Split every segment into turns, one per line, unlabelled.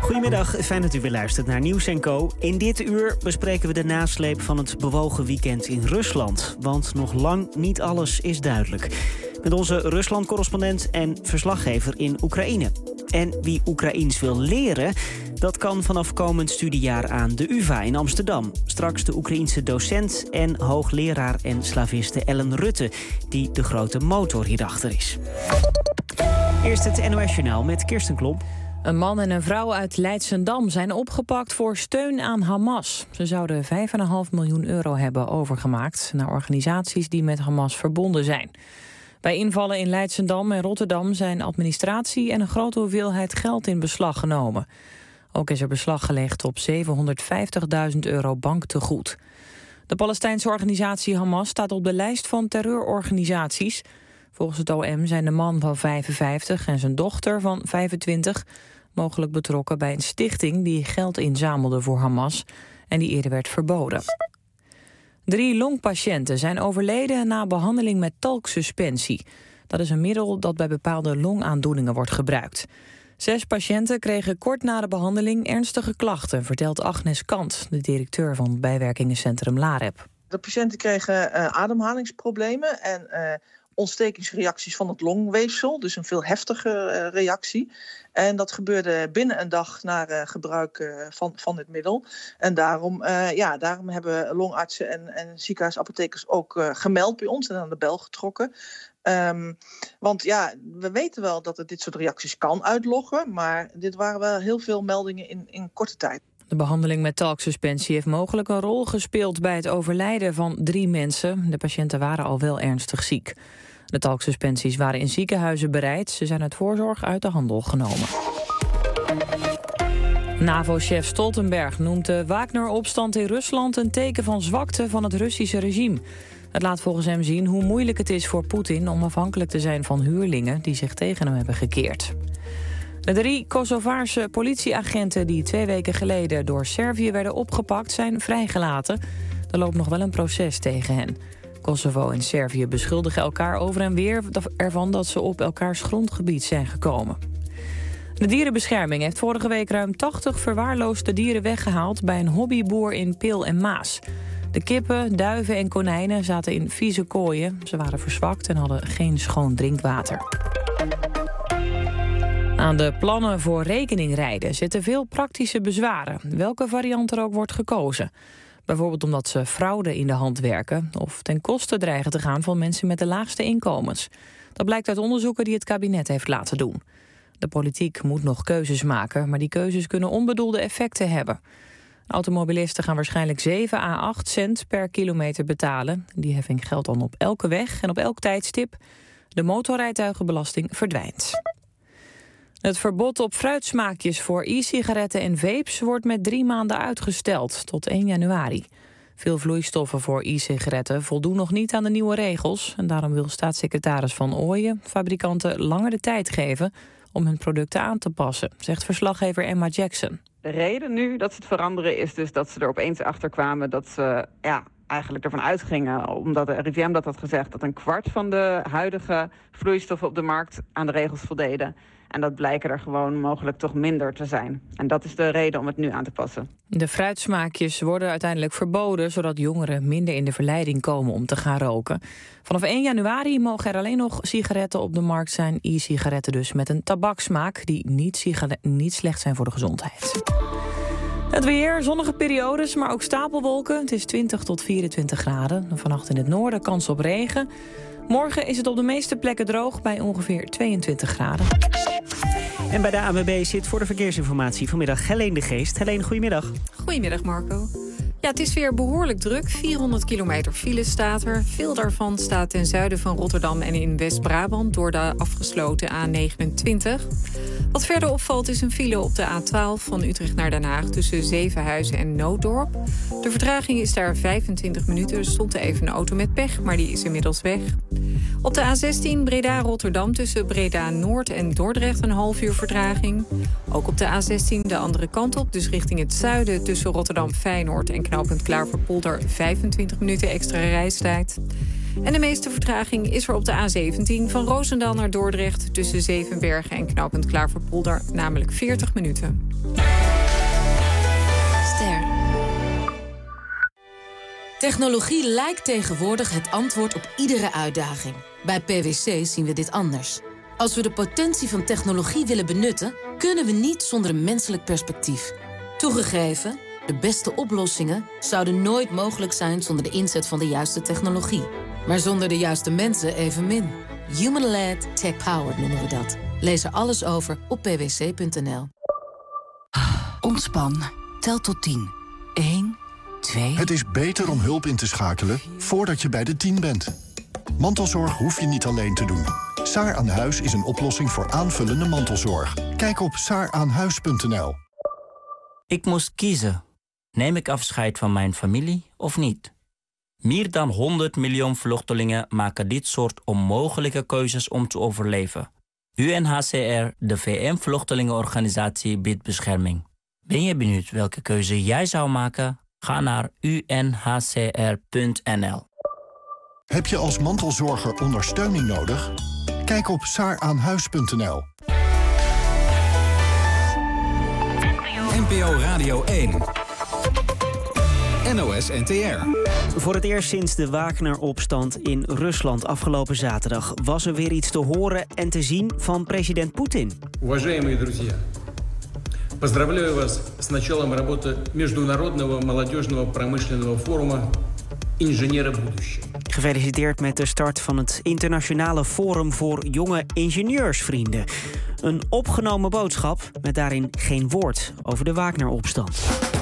Goedemiddag, fijn dat u weer luistert naar Nieuws & Co. In dit uur bespreken we de nasleep van het bewogen weekend in Rusland. Want nog lang niet alles is duidelijk. Met onze Rusland-correspondent en verslaggever in Oekraïne. En wie Oekraïens wil leren, dat kan vanaf komend studiejaar aan de UvA in Amsterdam. Straks de Oekraïense docent en hoogleraar en slaviste Ellen Rutte, die de grote motor hierachter is. Eerst het NOS-journaal met Kirsten Klomp.
Een man en een vrouw uit Leidschendam zijn opgepakt voor steun aan Hamas. Ze zouden €5,5 miljoen hebben overgemaakt naar organisaties die met Hamas verbonden zijn. Bij invallen in Leidschendam en Rotterdam zijn administratie en een grote hoeveelheid geld in beslag genomen. Ook is er beslag gelegd op €750.000 banktegoed. De Palestijnse organisatie Hamas staat op de lijst van terreurorganisaties. Volgens het OM zijn de man van 55 en zijn dochter van 25... mogelijk betrokken bij een stichting die geld inzamelde voor Hamas en die eerder werd verboden. 3 longpatiënten zijn overleden na behandeling met talksuspensie. Dat is een middel dat bij bepaalde longaandoeningen wordt gebruikt. 6 patiënten kregen kort na de behandeling ernstige klachten, vertelt Agnes Kant, de directeur van het bijwerkingencentrum LAREP.
De patiënten kregen ademhalingsproblemen en ontstekingsreacties van het longweefsel, dus een veel heftige reactie. En dat gebeurde binnen een dag na gebruik van dit middel. En daarom hebben longartsen en ziekenhuisapothekers ook gemeld bij ons en aan de bel getrokken. Want we weten wel dat het dit soort reacties kan uitloggen, maar dit waren wel heel veel meldingen in korte tijd.
De behandeling met talksuspensie heeft mogelijk een rol gespeeld bij het overlijden van 3 mensen. De patiënten waren al wel ernstig ziek. De talksuspensies waren in ziekenhuizen bereid. Ze zijn uit voorzorg uit de handel genomen. NAVO-chef Stoltenberg noemt de Wagner-opstand in Rusland een teken van zwakte van het Russische regime. Het laat volgens hem zien hoe moeilijk het is voor Poetin om afhankelijk te zijn van huurlingen die zich tegen hem hebben gekeerd. De 3 Kosovaarse politieagenten die 2 weken geleden door Servië werden opgepakt zijn vrijgelaten. Er loopt nog wel een proces tegen hen. Kosovo en Servië beschuldigen elkaar over en weer ervan dat ze op elkaars grondgebied zijn gekomen. De dierenbescherming heeft vorige week ruim 80 verwaarloosde dieren weggehaald bij een hobbyboer in Peel en Maas. De kippen, duiven en konijnen zaten in vieze kooien. Ze waren verzwakt en hadden geen schoon drinkwater. Aan de plannen voor rekeningrijden zitten veel praktische bezwaren, welke variant er ook wordt gekozen. Bijvoorbeeld omdat ze fraude in de hand werken of ten koste dreigen te gaan van mensen met de laagste inkomens. Dat blijkt uit onderzoeken die het kabinet heeft laten doen. De politiek moet nog keuzes maken, maar die keuzes kunnen onbedoelde effecten hebben. Automobilisten gaan waarschijnlijk 7 à 8 cent per kilometer betalen. Die heffing geldt dan op elke weg en op elk tijdstip. De motorrijtuigenbelasting verdwijnt. Het verbod op fruitsmaakjes voor e-sigaretten en vapes wordt met 3 maanden uitgesteld, tot 1 januari. Veel vloeistoffen voor e-sigaretten voldoen nog niet aan de nieuwe regels. En daarom wil staatssecretaris Van Ooyen fabrikanten langer de tijd geven om hun producten aan te passen, zegt verslaggever Emma Jackson.
De reden nu dat ze het veranderen is dus dat ze er opeens achter kwamen dat ze eigenlijk ervan uitgingen, omdat de RIVM dat had gezegd, dat 1/4 van de huidige vloeistoffen op de markt aan de regels voldeden. En dat blijken er gewoon mogelijk toch minder te zijn. En dat is de reden om het nu aan te passen.
De fruitsmaakjes worden uiteindelijk verboden, zodat jongeren minder in de verleiding komen om te gaan roken. Vanaf 1 januari mogen er alleen nog sigaretten op de markt zijn. E-sigaretten dus met een tabaksmaak die niet slecht zijn voor de gezondheid. Het weer, zonnige periodes, maar ook stapelwolken. Het is 20 tot 24 graden. Vannacht in het noorden kans op regen. Morgen is het op de meeste plekken droog bij ongeveer 22 graden.
En bij de ANWB zit voor de verkeersinformatie vanmiddag Helene de Geest. Helene, goedemiddag.
Goedemiddag, Marco. Ja, het is weer behoorlijk druk. 400 kilometer file staat er. Veel daarvan staat ten zuiden van Rotterdam en in West-Brabant door de afgesloten A29. Wat verder opvalt is een file op de A12 van Utrecht naar Den Haag tussen Zevenhuizen en Nooddorp. De vertraging is daar 25 minuten. Er stond even een auto met pech, maar die is inmiddels weg. Op de A16 Breda-Rotterdam tussen Breda-Noord en Dordrecht een half uur vertraging. Ook op de A16 de andere kant op, dus richting het zuiden tussen Rotterdam-Feyenoord en knooppunt Klaverpolder 25 minuten extra reistijd. En de meeste vertraging is er op de A17 van Roosendaal naar Dordrecht... tussen Zevenbergen en knooppunt Klaverpolder, namelijk 40 minuten.
Ster. Technologie lijkt tegenwoordig het antwoord op iedere uitdaging. Bij PwC zien we dit anders. Als we de potentie van technologie willen benutten, kunnen we niet zonder een menselijk perspectief. Toegegeven, de beste oplossingen zouden nooit mogelijk zijn zonder de inzet van de juiste technologie. Maar zonder de juiste mensen evenmin. Human-led, tech-powered noemen we dat. Lees er alles over op pwc.nl.
Ontspan. Tel tot 10. 1, 2...
Het is beter om hulp in te schakelen voordat je bij de 10 bent. Mantelzorg hoef je niet alleen te doen. Saar aan Huis is een oplossing voor aanvullende mantelzorg. Kijk op saaraanhuis.nl.
Ik moest kiezen. Neem ik afscheid van mijn familie of niet? Meer dan 100 miljoen vluchtelingen maken dit soort onmogelijke keuzes om te overleven. UNHCR, de VN-vluchtelingenorganisatie, biedt bescherming. Ben je benieuwd welke keuze jij zou maken? Ga naar unhcr.nl.
Heb je als mantelzorger ondersteuning nodig? Kijk op saaraanhuis.nl.
NPO Radio 1. NOS NTR.
Voor het eerst sinds de Wagner-opstand in Rusland afgelopen zaterdag was er weer iets te horen en te zien van president Poetin.
Уважаемые друзья, поздравляю вас с началом работы Международного молодежного промышленного форума «Инженеры будущего».
Gefeliciteerd met de start van het internationale forum voor jonge ingenieursvrienden. Een opgenomen boodschap met daarin geen woord over de Wagner-opstand.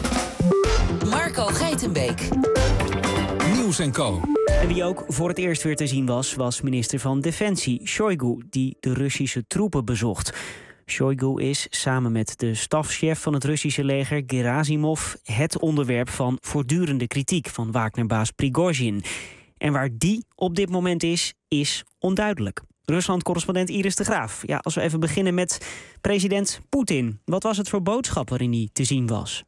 Marco Geitenbeek.
Nieuws & Co.
En wie ook voor het eerst weer te zien was minister van Defensie Shoigu, die de Russische troepen bezocht. Shoigu is samen met de stafchef van het Russische leger Gerasimov het onderwerp van voortdurende kritiek van Wagnerbaas Prigozhin. En waar die op dit moment is onduidelijk. Rusland-correspondent Iris de Graaf. Ja, als we even beginnen met president Poetin. Wat was het voor boodschap waarin hij te zien was?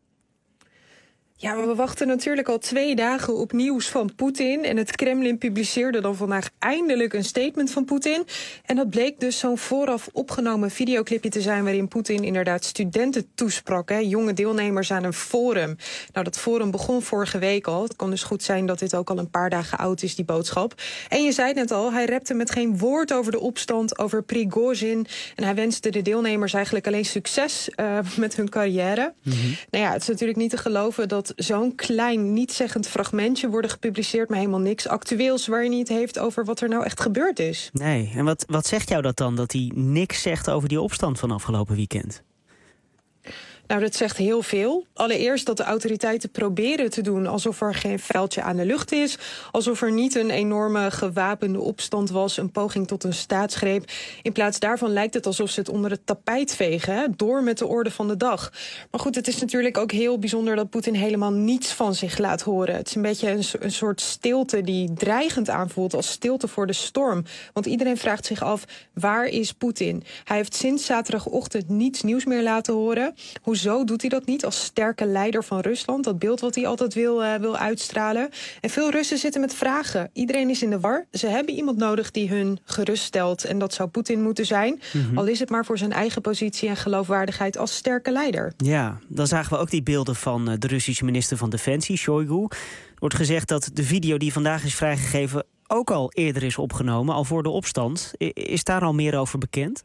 Ja, we wachten natuurlijk al 2 dagen op nieuws van Poetin. En het Kremlin publiceerde dan vandaag eindelijk een statement van Poetin. En dat bleek dus zo'n vooraf opgenomen videoclipje te zijn waarin Poetin inderdaad studenten toesprak. Jonge deelnemers aan een forum. Nou, dat forum begon vorige week al. Het kan dus goed zijn dat dit ook al een paar dagen oud is, die boodschap. En je zei het net al, hij repte met geen woord over de opstand, over Prigozhin. En hij wenste de deelnemers eigenlijk alleen succes met hun carrière. Mm-hmm. Nou ja, het is natuurlijk niet te geloven dat zo'n klein, nietszeggend fragmentje worden gepubliceerd, maar helemaal niks actueels waarin hij het heeft over wat er nou echt gebeurd is.
Nee, en wat zegt jou dat dan, dat hij niks zegt over die opstand van afgelopen weekend?
Nou, dat zegt heel veel. Allereerst dat de autoriteiten proberen te doen alsof er geen vuiltje aan de lucht is. Alsof er niet een enorme gewapende opstand was, een poging tot een staatsgreep. In plaats daarvan lijkt het alsof ze het onder het tapijt vegen, door met de orde van de dag. Maar goed, het is natuurlijk ook heel bijzonder dat Poetin helemaal niets van zich laat horen. Het is een beetje een soort stilte die dreigend aanvoelt, als stilte voor de storm. Want iedereen vraagt zich af, waar is Poetin? Hij heeft sinds zaterdagochtend niets nieuws meer laten horen. Hoezo doet hij dat niet als sterke leider van Rusland? Dat beeld wat hij altijd wil uitstralen. En veel Russen zitten met vragen. Iedereen is in de war. Ze hebben iemand nodig die hun geruststelt. En dat zou Poetin moeten zijn. Mm-hmm. Al is het maar voor zijn eigen positie en geloofwaardigheid als sterke leider.
Ja, dan zagen we ook die beelden van de Russische minister van Defensie, Shoigu. Er wordt gezegd dat de video die vandaag is vrijgegeven ook al eerder is opgenomen, al voor de opstand. Is daar al meer over bekend?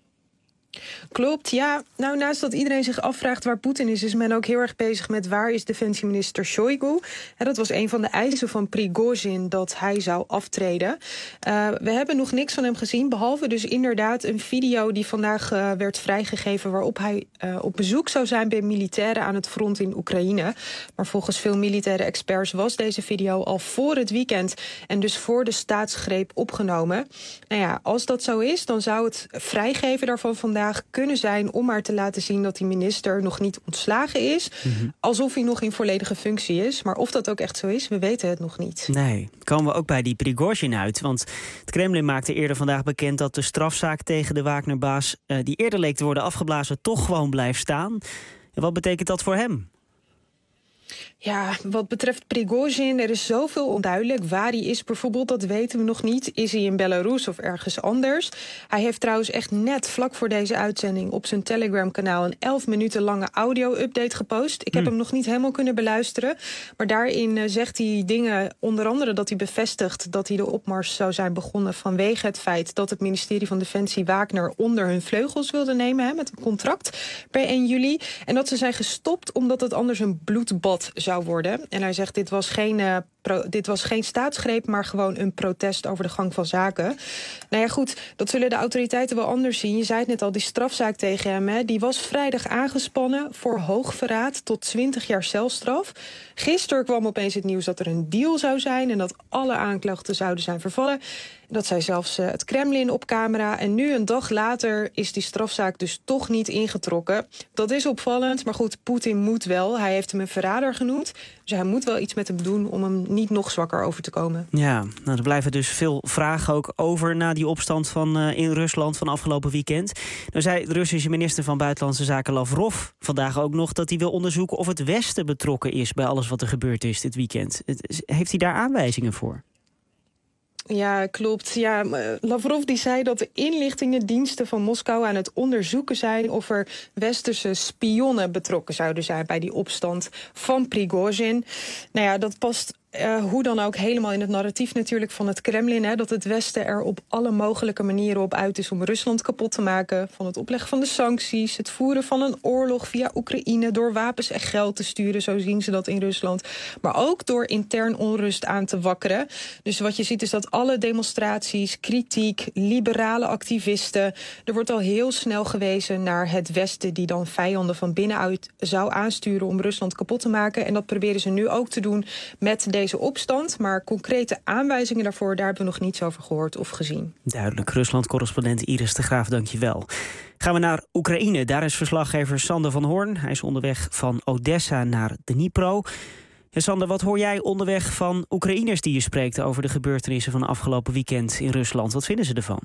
Klopt, ja. Nou, naast dat iedereen zich afvraagt waar Poetin is men ook heel erg bezig met waar is defensieminister Shoigu. En dat was een van de eisen van Prigozhin, dat hij zou aftreden. We hebben nog niks van hem gezien, behalve dus inderdaad een video die vandaag werd vrijgegeven waarop hij op bezoek zou zijn bij militairen aan het front in Oekraïne. Maar volgens veel militaire experts was deze video al voor het weekend en dus voor de staatsgreep opgenomen. Nou ja, als dat zo is, dan zou het vrijgeven daarvan vandaag kunnen zijn om maar te laten zien dat die minister nog niet ontslagen is. Mm-hmm. Alsof hij nog in volledige functie is. Maar of dat ook echt zo is, we weten het nog niet.
Nee, komen we ook bij die Prigozhin uit. Want het Kremlin maakte eerder vandaag bekend dat de strafzaak tegen de Wagnerbaas, die eerder leek te worden afgeblazen, toch gewoon blijft staan. En wat betekent dat voor hem?
Ja, wat betreft Prigozhin, er is zoveel onduidelijk. Waar hij is bijvoorbeeld, dat weten we nog niet. Is hij in Belarus of ergens anders? Hij heeft trouwens echt net vlak voor deze uitzending op zijn Telegram-kanaal een 11 minuten lange audio-update gepost. Ik heb hem nog niet helemaal kunnen beluisteren. Maar daarin zegt hij dingen, onder andere dat hij bevestigt dat hij de opmars zou zijn begonnen vanwege het feit dat het ministerie van Defensie Wagner onder hun vleugels wilde nemen, met een contract per 1 juli. En dat ze zijn gestopt omdat het anders een bloedbad zou worden. En hij zegt, dit was geen staatsgreep, maar gewoon een protest over de gang van zaken. Nou ja, goed, dat zullen de autoriteiten wel anders zien. Je zei het net al, die strafzaak tegen hem, hè, die was vrijdag aangespannen voor hoogverraad tot 20 jaar celstraf. Gisteren kwam opeens het nieuws dat er een deal zou zijn en dat alle aanklachten zouden zijn vervallen. Dat zei zelfs het Kremlin op camera. En nu, een dag later, is die strafzaak dus toch niet ingetrokken. Dat is opvallend, maar goed, Poetin moet wel. Hij heeft hem een verrader genoemd. Dus hij moet wel iets met hem doen om hem niet nog zwakker over te komen.
Ja, nou, er blijven dus veel vragen ook over na die opstand in Rusland van afgelopen weekend. Nou zei de Russische minister van Buitenlandse Zaken Lavrov vandaag ook nog dat hij wil onderzoeken of het Westen betrokken is bij alles wat er gebeurd is dit weekend. Heeft hij daar aanwijzingen voor?
Ja, klopt. Ja, Lavrov die zei dat de inlichtingendiensten van Moskou aan het onderzoeken zijn of er westerse spionnen betrokken zouden zijn bij die opstand van Prigozhin. Nou ja, dat past hoe dan ook helemaal in het narratief natuurlijk van het Kremlin. Hè, dat het Westen er op alle mogelijke manieren op uit is om Rusland kapot te maken. Van het opleggen van de sancties, het voeren van een oorlog via Oekraïne, door wapens en geld te sturen, zo zien ze dat in Rusland. Maar ook door intern onrust aan te wakkeren. Dus wat je ziet is dat alle demonstraties, kritiek, liberale activisten, er wordt al heel snel gewezen naar het Westen die dan vijanden van binnenuit zou aansturen om Rusland kapot te maken. En dat proberen ze nu ook te doen met deze opstand. Maar concrete aanwijzingen daarvoor, daar hebben we nog niets over gehoord of gezien.
Duidelijk. Rusland-correspondent Iris de Graaf, dank je wel. Gaan we naar Oekraïne. Daar is verslaggever Sander van Hoorn. Hij is onderweg van Odessa naar Dnipro. En Sander, wat hoor jij onderweg van Oekraïners die je spreekt over de gebeurtenissen van afgelopen weekend in Rusland? Wat vinden ze ervan?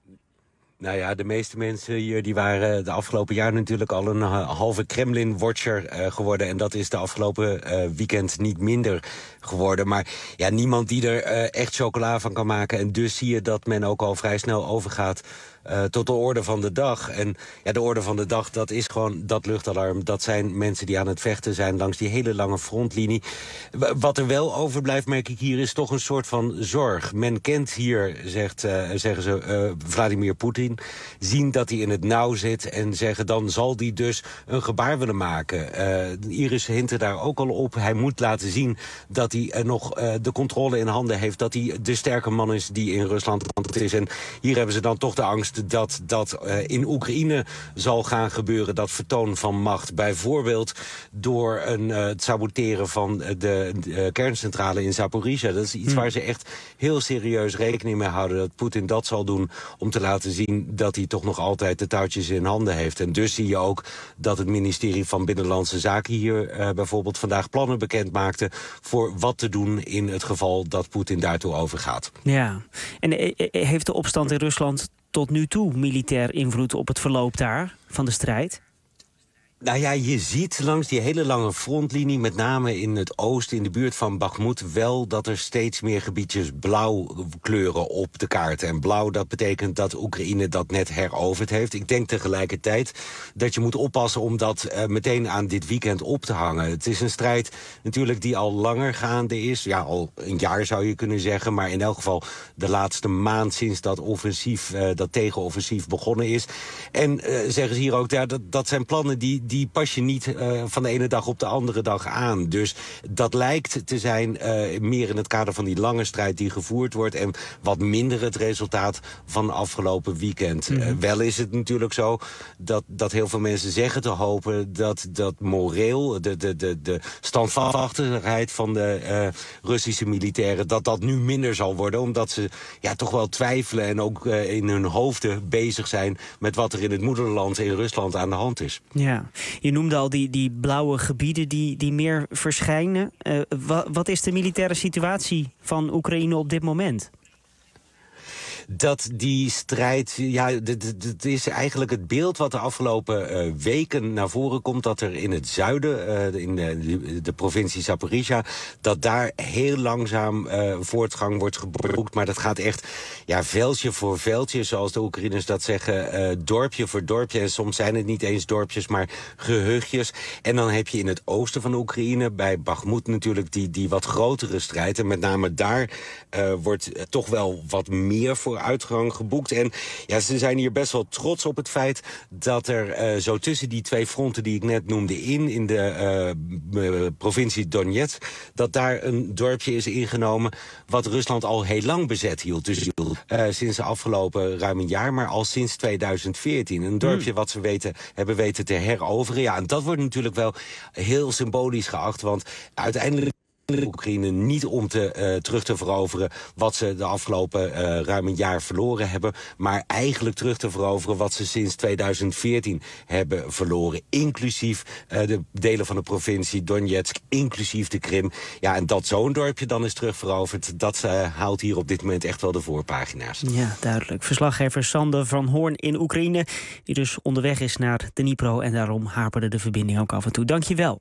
Nou ja, de meeste mensen hier die waren de afgelopen jaar natuurlijk al een halve Kremlin-watcher geworden. En dat is de afgelopen weekend niet minder geworden. Maar ja, niemand die er echt chocola van kan maken. En dus zie je dat men ook al vrij snel overgaat tot de orde van de dag. En ja, de orde van de dag, dat is gewoon dat luchtalarm. Dat zijn mensen die aan het vechten zijn langs die hele lange frontlinie. Wat er wel overblijft, merk ik hier, is toch een soort van zorg. Men kent hier, zeggen ze, Vladimir Poetin, zien dat hij in het nauw zit en zeggen dan zal hij dus een gebaar willen maken. Iris hintte daar ook al op. Hij moet laten zien dat hij nog de controle in handen heeft, dat hij de sterke man is die in Rusland is. En hier hebben ze dan toch de angst dat in Oekraïne zal gaan gebeuren, dat vertoon van macht. Bijvoorbeeld door het saboteren van de kerncentrale in Zaporizhzhia. Dat is iets waar ze echt heel serieus rekening mee houden, dat Poetin dat zal doen om te laten zien dat hij toch nog altijd de touwtjes in handen heeft. En dus zie je ook dat het ministerie van Binnenlandse Zaken hier bijvoorbeeld vandaag plannen bekend maakte voor wat te doen in het geval dat Poetin daartoe overgaat.
Ja, en heeft de opstand in Rusland tot nu toe militair invloed op het verloop daar van de strijd?
Nou ja, je ziet langs die hele lange frontlinie, met name in het oosten, in de buurt van Bakhmut, wel dat er steeds meer gebiedjes blauw kleuren op de kaart. En blauw, dat betekent dat Oekraïne dat net heroverd heeft. Ik denk tegelijkertijd dat je moet oppassen om dat meteen aan dit weekend op te hangen. Het is een strijd natuurlijk die al langer gaande is. Ja, al een jaar zou je kunnen zeggen, maar in elk geval de laatste maand sinds dat offensief, dat tegenoffensief begonnen is. En zeggen ze hier ook, ja, dat zijn plannen die pas je niet van de ene dag op de andere dag aan. Dus dat lijkt te zijn meer in het kader van die lange strijd die gevoerd wordt en wat minder het resultaat van afgelopen weekend. Wel is het natuurlijk zo dat heel veel mensen zeggen te hopen dat moreel, de standvastigheid van de Russische militairen, dat nu minder zal worden, omdat ze ja toch wel twijfelen en ook in hun hoofden bezig zijn met wat er in het moederland in Rusland aan de hand is.
Ja. Je noemde al die blauwe gebieden die meer verschijnen. Wat is de militaire situatie van Oekraïne op dit moment?
dat die strijd, het is eigenlijk het beeld wat de afgelopen weken naar voren komt, dat er in het zuiden, in de provincie Zaporizhia, dat daar heel langzaam voortgang wordt geboekt. Maar dat gaat echt veldje voor veldje, zoals de Oekraïners dat zeggen, dorpje voor dorpje. En soms zijn het niet eens dorpjes, maar gehuchtjes. En dan heb je in het oosten van de Oekraïne, bij Bakhmut natuurlijk, die wat grotere strijd. En met name daar wordt toch wel wat meer vooruitgang geboekt. En ze zijn hier best wel trots op het feit dat er zo tussen die twee fronten die ik net noemde in de provincie Donetsk, dat daar een dorpje is ingenomen wat Rusland al heel lang bezet hield. Dus sinds de afgelopen ruim een jaar, maar al sinds 2014. Een dorpje wat ze hebben weten te heroveren. Ja, en dat wordt natuurlijk wel heel symbolisch geacht, want uiteindelijk de Oekraïne niet om terug te veroveren wat ze de afgelopen ruim een jaar verloren hebben, maar eigenlijk terug te veroveren wat ze sinds 2014 hebben verloren. Inclusief de delen van de provincie Donetsk, inclusief de Krim. Ja, en dat zo'n dorpje dan is terugveroverd, dat haalt hier op dit moment echt wel de voorpagina's.
Ja, duidelijk. Verslaggever Sander van Hoorn in Oekraïne, die dus onderweg is naar Dnipro en daarom haperde de verbinding ook af en toe. Dank je wel.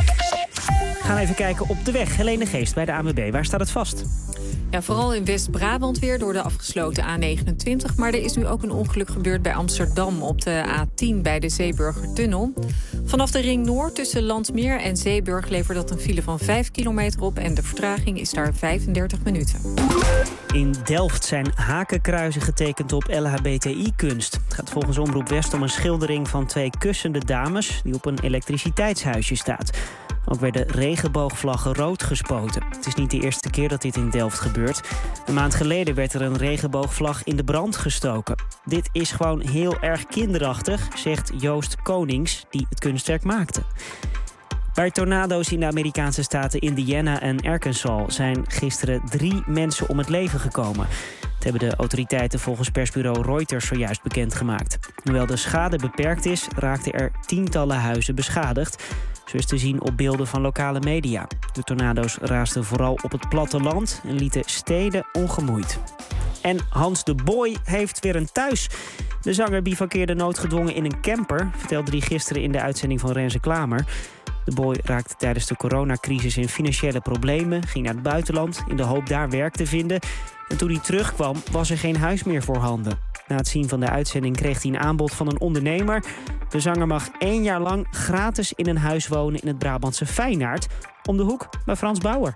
We gaan even kijken op de weg. Helene Geest bij de ANWB. Waar staat het vast?
Ja, vooral in West-Brabant weer door de afgesloten A29. Maar er is nu ook een ongeluk gebeurd bij Amsterdam op de A10 bij de Zeeburgertunnel. Vanaf de Ring Noord tussen Landsmeer en Zeeburg levert dat een file van 5 kilometer op. En de vertraging is daar 35 minuten.
In Delft zijn hakenkruizen getekend op LHBTI-kunst. Het gaat volgens Omroep West om een schildering van 2 kussende dames die op een elektriciteitshuisje staat. Ook werden regenboogvlaggen rood gespoten. Het is niet de eerste keer dat dit in Delft gebeurt. Een maand geleden werd er een regenboogvlag in de brand gestoken. Dit is gewoon heel erg kinderachtig, zegt Joost Konings, die het kunstwerk maakte. Bij tornado's in de Amerikaanse staten Indiana en Arkansas zijn gisteren 3 mensen om het leven gekomen. Dat hebben de autoriteiten volgens persbureau Reuters zojuist bekendgemaakt. Hoewel de schade beperkt is, raakten er tientallen huizen beschadigd. Zo is te zien op beelden van lokale media. De tornado's raasden vooral op het platteland en lieten steden ongemoeid. En Hans de Boy heeft weer een thuis. De zanger bivakkeerde noodgedwongen in een camper, vertelde hij gisteren in de uitzending van Renze Klamer. De Boy raakte tijdens de coronacrisis in financiële problemen, ging naar het buitenland in de hoop daar werk te vinden. En toen hij terugkwam, was er geen huis meer voorhanden. Na het zien van de uitzending kreeg hij een aanbod van een ondernemer. De zanger mag 1 jaar lang gratis in een huis wonen in het Brabantse Feyenaard, om de hoek bij Frans Bauer.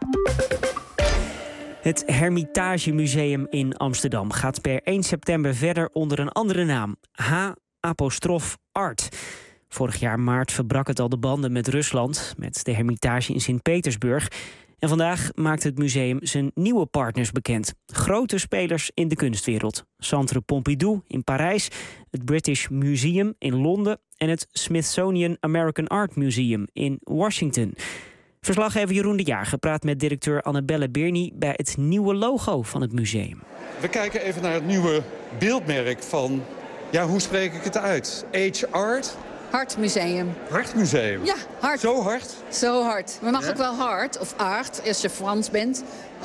Het Hermitage Museum in Amsterdam gaat per 1 september verder onder een andere naam. H-Art. Vorig jaar maart verbrak het al de banden met Rusland, met de Hermitage in Sint-Petersburg. En vandaag maakt het museum zijn nieuwe partners bekend. Grote spelers in de kunstwereld. Centre Pompidou in Parijs, het British Museum in Londen en het Smithsonian American Art Museum in Washington. Verslaggever Jeroen de Jager praat met directeur Annabelle Birny bij het nieuwe logo van het museum.
We kijken even naar het nieuwe beeldmerk van, hoe spreek ik het uit? H-Art?
Hartmuseum.
Hartmuseum?
Ja, hard.
Zo hard?
Zo hard. Maar mag ook wel hard of art als je Frans bent.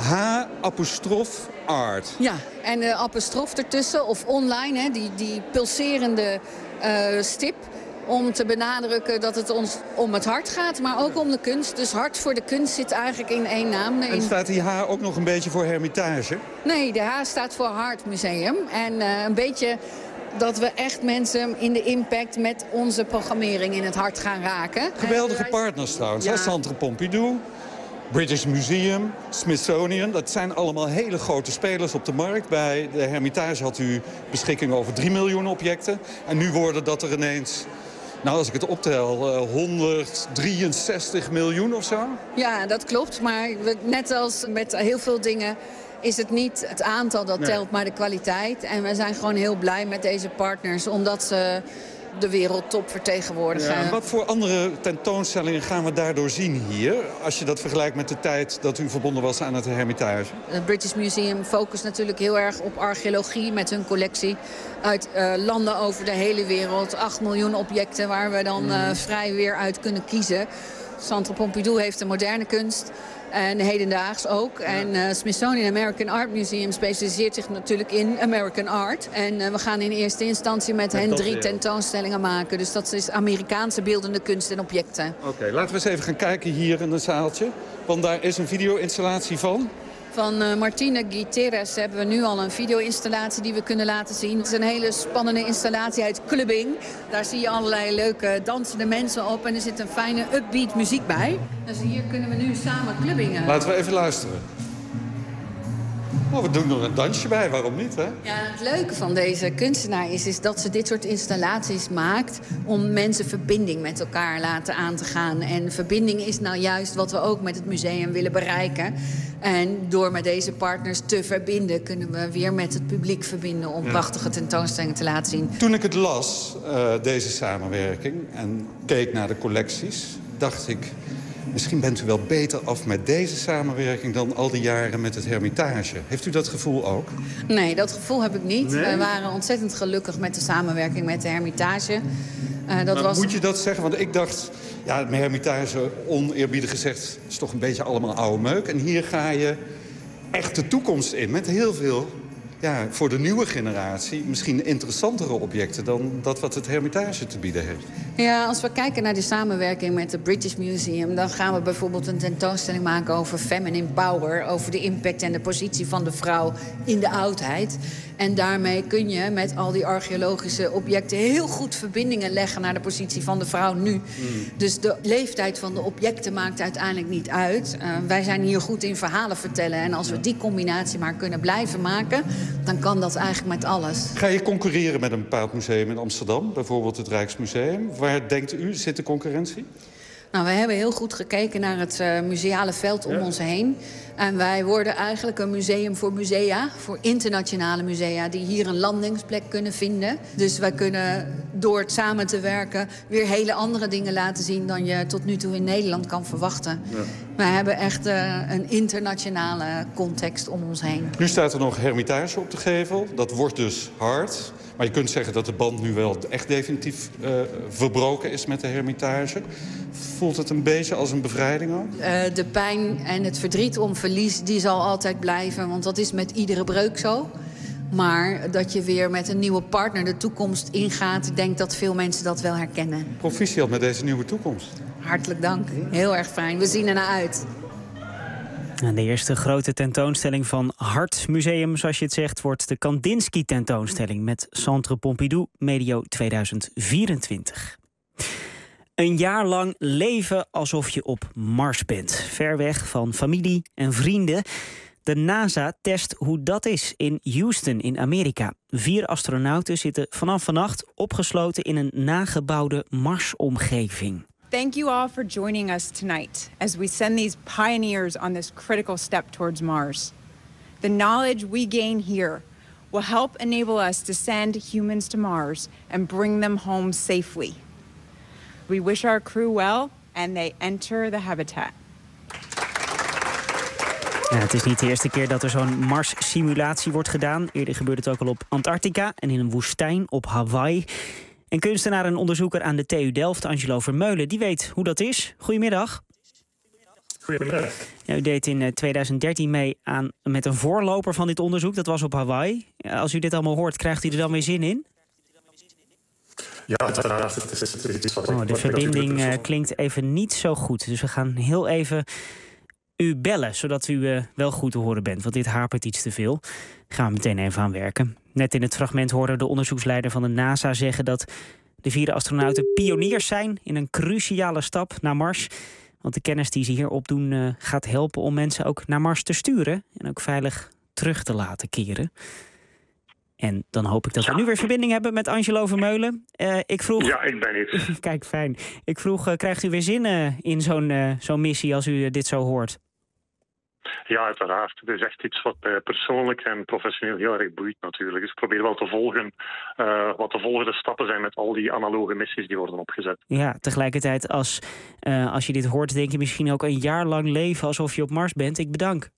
H-Art.
Ja, en de apostrof ertussen of online, hè, die pulserende stip. Om te benadrukken dat het ons om het hart gaat, maar ook om de kunst. Dus hart voor de kunst zit eigenlijk in 1 naam.
En staat die H ook nog een beetje voor Hermitage?
Nee, de H staat voor Hartmuseum. En een beetje dat we echt mensen in de impact met onze programmering in het hart gaan raken.
Geweldige partners trouwens. Ja. Centre Pompidou, British Museum, Smithsonian. Dat zijn allemaal hele grote spelers op de markt. Bij de Hermitage had u beschikking over 3 miljoen objecten. En nu worden dat er ineens, als ik het optel, 163 miljoen of zo.
Ja, dat klopt. Maar net als met heel veel dingen is het niet het aantal dat telt, maar de kwaliteit. En we zijn gewoon heel blij met deze partners, omdat ze de wereldtop vertegenwoordigen.
Ja, wat voor andere tentoonstellingen gaan we daardoor zien hier, als je dat vergelijkt met de tijd dat u verbonden was aan het Hermitage?
Het British Museum focust natuurlijk heel erg op archeologie met hun collectie uit landen over de hele wereld. 8 miljoen objecten waar we dan vrij weer uit kunnen kiezen. Centre Pompidou heeft de moderne kunst. En hedendaags ook. En Smithsonian American Art Museum specialiseert zich natuurlijk in American art. En we gaan in eerste instantie met hen 3 tentoonstellingen maken. Dus dat is Amerikaanse beeldende kunst en objecten.
Oké, laten we eens even gaan kijken hier in het zaaltje. Want daar is een video-installatie van.
Van Martina Guiterres hebben we nu al een video-installatie die we kunnen laten zien. Het is een hele spannende installatie uit clubbing. Daar zie je allerlei leuke dansende mensen op en er zit een fijne upbeat muziek bij. Dus hier kunnen we nu samen clubbingen.
Laten we even luisteren. Oh, we doen er een dansje bij, waarom niet, hè?
Ja, het leuke van deze kunstenaar is dat ze dit soort installaties maakt om mensen verbinding met elkaar laten aan te gaan. En verbinding is nou juist wat we ook met het museum willen bereiken. En door met deze partners te verbinden kunnen we weer met het publiek verbinden om prachtige tentoonstellingen te laten zien.
Toen ik het las, deze samenwerking, en keek naar de collecties, dacht ik, misschien bent u wel beter af met deze samenwerking dan al die jaren met het Hermitage. Heeft u dat gevoel ook?
Nee, dat gevoel heb ik niet.
Nee?
We waren ontzettend gelukkig met de samenwerking met de Hermitage.
Moet je dat zeggen? Want ik dacht, ja, het Hermitage, oneerbiedig gezegd, is toch een beetje allemaal oude meuk. En hier ga je echt de toekomst in met heel veel, ja, voor de nieuwe generatie misschien interessantere objecten dan dat wat het Hermitage te bieden heeft.
Ja, als we kijken naar de samenwerking met het British Museum, dan gaan we bijvoorbeeld een tentoonstelling maken over feminine power, over de impact en de positie van de vrouw in de oudheid. En daarmee kun je met al die archeologische objecten heel goed verbindingen leggen naar de positie van de vrouw nu. Dus de leeftijd van de objecten maakt uiteindelijk niet uit. Wij zijn hier goed in verhalen vertellen. En als we die combinatie maar kunnen blijven maken, dan kan dat eigenlijk met alles.
Ga je concurreren met een bepaald museum in Amsterdam, bijvoorbeeld het Rijksmuseum? Waar denkt u, zit de concurrentie?
Nou, we hebben heel goed gekeken naar het museale veld om ons heen. En wij worden eigenlijk een museum voor musea, voor internationale musea, die hier een landingsplek kunnen vinden. Dus wij kunnen door het samen te werken weer hele andere dingen laten zien dan je tot nu toe in Nederland kan verwachten. Ja. Wij hebben echt een internationale context om ons heen.
Nu staat er nog Hermitage op de gevel. Dat wordt dus hard. Maar je kunt zeggen dat de band nu wel echt definitief verbroken is met de Hermitage. Voelt het een beetje als een bevrijding ook?
De pijn en het verdriet om verlies, die zal altijd blijven. Want dat is met iedere breuk zo. Maar dat je weer met een nieuwe partner de toekomst ingaat, ik denk dat veel mensen dat wel herkennen.
Proficiat met deze nieuwe toekomst.
Hartelijk dank. Heel erg fijn. We zien ernaar uit.
De eerste grote tentoonstelling van Hart Museum, zoals je het zegt, wordt de Kandinsky-tentoonstelling met Centre Pompidou medio 2024. Een jaar lang leven alsof je op Mars bent. Ver weg van familie en vrienden. De NASA test hoe dat is in Houston in Amerika. 4 astronauten zitten vanaf vannacht opgesloten in een nagebouwde Marsomgeving.
Thank you all for joining us tonight as we send these pioneers on this critical step towards Mars. The knowledge we gain here will help enable us to send humans to Mars and bring them home safely. We wish our crew well and they enter the habitat.
Ja, het is niet de eerste keer dat er zo'n Mars-simulatie wordt gedaan. Eerder gebeurde het ook al op Antarctica en in een woestijn op Hawaii. En kunstenaar en onderzoeker aan de TU Delft, Angelo Vermeulen, die weet hoe dat is. Goedemiddag.
Goedemiddag.
Ja, u deed in 2013 mee met een voorloper van dit onderzoek. Dat was op Hawaii. Ja, als u dit allemaal hoort, krijgt u er dan weer zin in?
Ja, uiteraard. Het is iets wat
de verbinding klinkt even niet zo goed. Dus we gaan heel even u bellen, zodat u wel goed te horen bent. Want dit hapert iets te veel. Gaan we meteen even aan werken. Net in het fragment horen de onderzoeksleider van de NASA zeggen dat de 4 astronauten pioniers zijn in een cruciale stap naar Mars. Want de kennis die ze hier opdoen gaat helpen om mensen ook naar Mars te sturen. En ook veilig terug te laten keren. En dan hoop ik dat we nu weer verbinding hebben met Angelo Vermeulen. Ik vroeg...
Ja, ik ben het.
Kijk, fijn. Ik vroeg, krijgt u weer zin in zo'n missie als u dit zo hoort?
Ja, uiteraard. Het is echt iets wat mij persoonlijk en professioneel heel erg boeit natuurlijk. Dus ik probeer wel te volgen wat de volgende stappen zijn met al die analoge missies die worden opgezet.
Ja, tegelijkertijd als je dit hoort, denk je misschien ook een jaar lang leven alsof je op Mars bent. Ik bedank.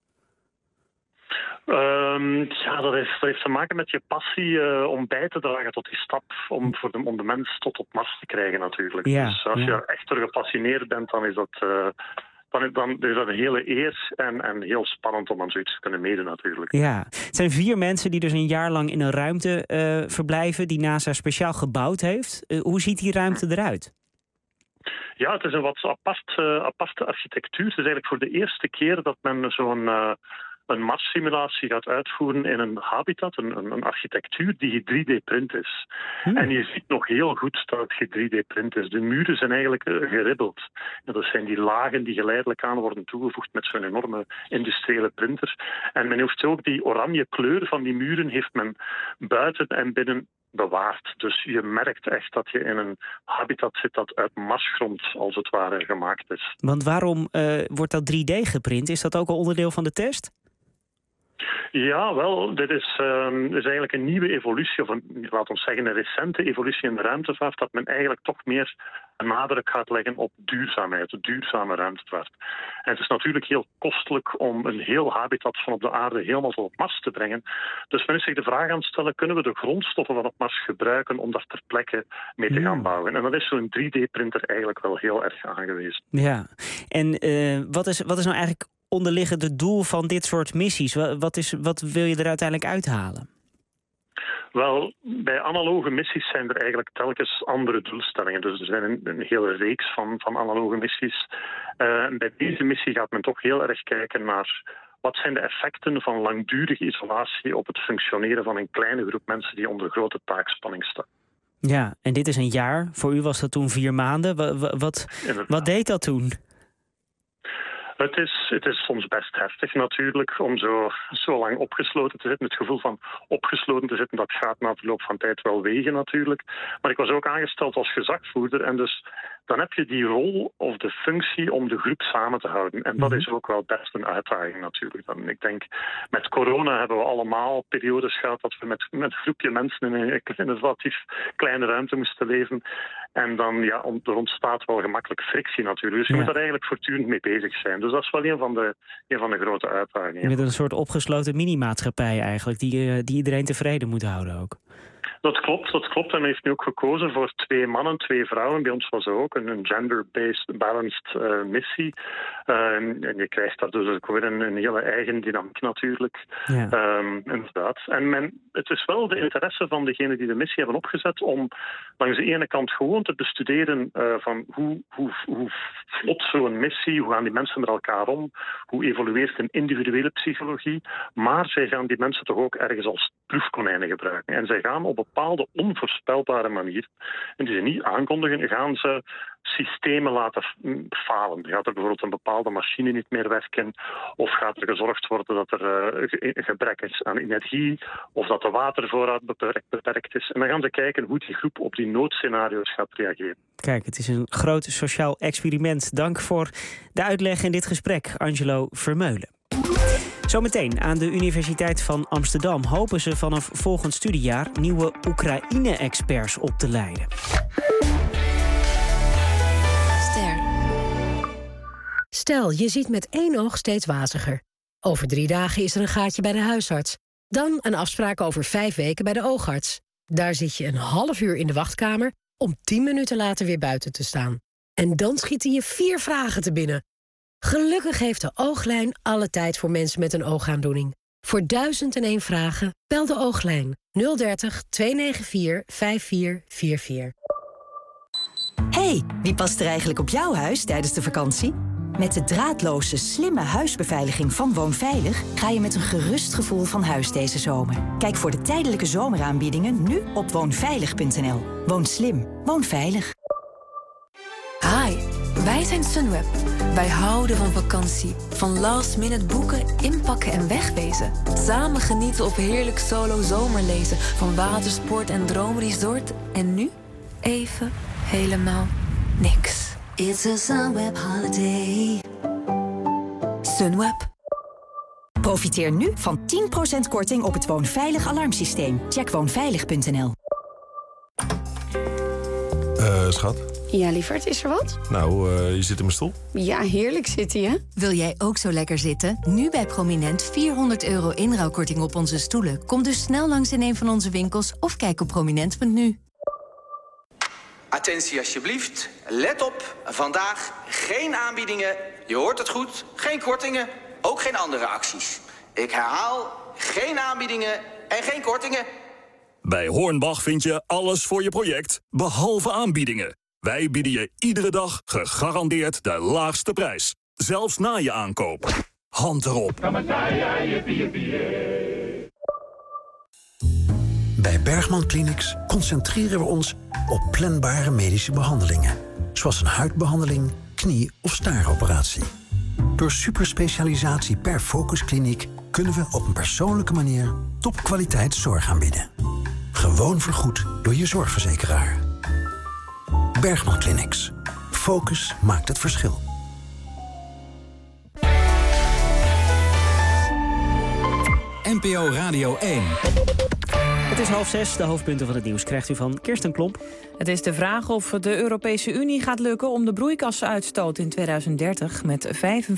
Ja, dat heeft te maken met je passie om bij te dragen tot die stap om de mens tot op Mars te krijgen natuurlijk.
Ja,
dus als je echt er gepassioneerd bent, dan is dat dan is dat een hele eer en heel spannend om aan zoiets te kunnen meedoen natuurlijk.
Ja, het zijn 4 mensen die dus een jaar lang in een ruimte verblijven die NASA speciaal gebouwd heeft. Hoe ziet die ruimte eruit?
Ja, het is een wat aparte architectuur. Het is eigenlijk voor de eerste keer dat men een Mars-simulatie gaat uitvoeren in een habitat, een architectuur die 3D-print is. En je ziet nog heel goed dat het 3D-print is. De muren zijn eigenlijk geribbeld. En dat zijn die lagen die geleidelijk aan worden toegevoegd met zo'n enorme industriële printer. En men heeft ook die oranje kleur van die muren heeft men buiten en binnen bewaard. Dus je merkt echt dat je in een habitat zit dat uit marsgrond, als het ware, gemaakt is.
Want waarom wordt dat 3D geprint? Is dat ook al onderdeel van de test?
Ja, wel, dit is eigenlijk een nieuwe evolutie, of laten we zeggen een recente evolutie in de ruimtevaart, dat men eigenlijk toch meer nadruk gaat leggen op duurzaamheid, duurzame ruimtevaart. En het is natuurlijk heel kostelijk om een heel habitat van op de aarde helemaal tot op Mars te brengen. Dus men is zich de vraag aan het stellen, kunnen we de grondstoffen van op Mars gebruiken om daar ter plekke mee te gaan bouwen? En dan is zo'n 3D-printer eigenlijk wel heel erg aangewezen.
Ja, en wat is nou eigenlijk onderliggende doel van dit soort missies? Wat wil je er uiteindelijk uithalen?
Wel, bij analoge missies zijn er eigenlijk telkens andere doelstellingen. Dus er zijn een hele reeks van analoge missies. Bij deze missie gaat men toch heel erg kijken naar wat zijn de effecten van langdurige isolatie op het functioneren van een kleine groep mensen die onder grote taakspanning staan.
Ja, en dit is een jaar. Voor u was dat toen 4 maanden. Wat deed dat toen?
Het is soms best heftig natuurlijk om zo lang opgesloten te zitten. Het gevoel van opgesloten te zitten, dat gaat na verloop van tijd wel wegen natuurlijk. Maar ik was ook aangesteld als gezagvoerder en dus dan heb je die rol of de functie om de groep samen te houden. En dat is ook wel best een uitdaging natuurlijk. Ik denk, met corona hebben we allemaal periodes gehad dat we met een groepje mensen in een relatief kleine ruimte moesten leven. En dan, ja, er ontstaat wel gemakkelijk frictie natuurlijk. Dus je moet daar eigenlijk voortdurend mee bezig zijn. Dus dat is wel een van de grote uitdagingen.
Met een soort opgesloten mini-maatschappij eigenlijk, die iedereen tevreden moet houden ook.
Dat klopt. En men heeft nu ook gekozen voor 2 mannen, 2 vrouwen. Bij ons was er ook een gender-based balanced missie. En je krijgt daar dus ook weer een hele eigen dynamiek natuurlijk. Ja. Inderdaad. En het is wel de interesse van degenen die de missie hebben opgezet om langs de ene kant gewoon te bestuderen van hoe vlot zo'n missie, hoe gaan die mensen met elkaar om, hoe evolueert een individuele psychologie. Maar zij gaan die mensen toch ook ergens als proefkonijnen gebruiken. En zij gaan op bepaalde onvoorspelbare manier, en die ze niet aankondigen, gaan ze systemen laten falen. Gaat er bijvoorbeeld een bepaalde machine niet meer werken, of gaat er gezorgd worden dat er gebrek is aan energie, of dat de watervoorraad beperkt is. En dan gaan ze kijken hoe die groep op die noodscenario's gaat reageren.
Kijk, het is een groot sociaal experiment. Dank voor de uitleg in dit gesprek, Angelo Vermeulen. Zometeen aan de Universiteit van Amsterdam hopen ze vanaf volgend studiejaar nieuwe Oekraïne-experts op te leiden.
Stel, je ziet met 1 oog steeds waziger. Over 3 dagen is er een gaatje bij de huisarts. Dan een afspraak over 5 weken bij de oogarts. Daar zit je een half uur in de wachtkamer om 10 minuten later weer buiten te staan. En dan schieten je 4 vragen te binnen. Gelukkig heeft de Ooglijn alle tijd voor mensen met een oogaandoening. Voor 1001 vragen bel de Ooglijn 030 294 5444.
Hey, wie past er eigenlijk op jouw huis tijdens de vakantie? Met de draadloze, slimme huisbeveiliging van Woonveilig ga je met een gerust gevoel van huis deze zomer. Kijk voor de tijdelijke zomeraanbiedingen nu op woonveilig.nl. Woon slim, woon veilig.
Hi, wij zijn Sunweb. Wij houden van vakantie. Van last minute boeken, inpakken en wegwezen. Samen genieten of heerlijk solo zomerlezen. Van watersport en droomresort. En nu even helemaal niks.
It's a Sunweb holiday.
Sunweb. Profiteer nu van 10% korting op het Woonveilig alarmsysteem. Check woonveilig.nl.
Schat?
Ja, lieverd, is er wat?
Nou, je zit in mijn stoel.
Ja, heerlijk zitten je.
Wil jij ook zo lekker zitten? Nu bij Prominent €400 inruilkorting op onze stoelen. Kom dus snel langs in een van onze winkels of kijk op prominent.nu.
Attentie alsjeblieft. Let op. Vandaag geen aanbiedingen. Je hoort het goed. Geen kortingen. Ook geen andere acties. Ik herhaal. Geen aanbiedingen en geen kortingen.
Bij Hornbach vind je alles voor je project, behalve aanbiedingen. Wij bieden je iedere dag gegarandeerd de laagste prijs. Zelfs na je aankoop. Hand erop.
Bij Bergman Clinics concentreren we ons op planbare medische behandelingen. Zoals een huidbehandeling, knie- of staaroperatie. Door superspecialisatie per focuskliniek kunnen we op een persoonlijke manier topkwaliteit zorg aanbieden. Gewoon vergoed door je zorgverzekeraar. Bergman Clinics. Focus maakt het verschil.
NPO Radio 1.
Het is 5:30, de hoofdpunten van het nieuws krijgt u van Kirsten Klomp.
Het is de vraag of het de Europese Unie gaat lukken om de broeikasuitstoot in 2030 met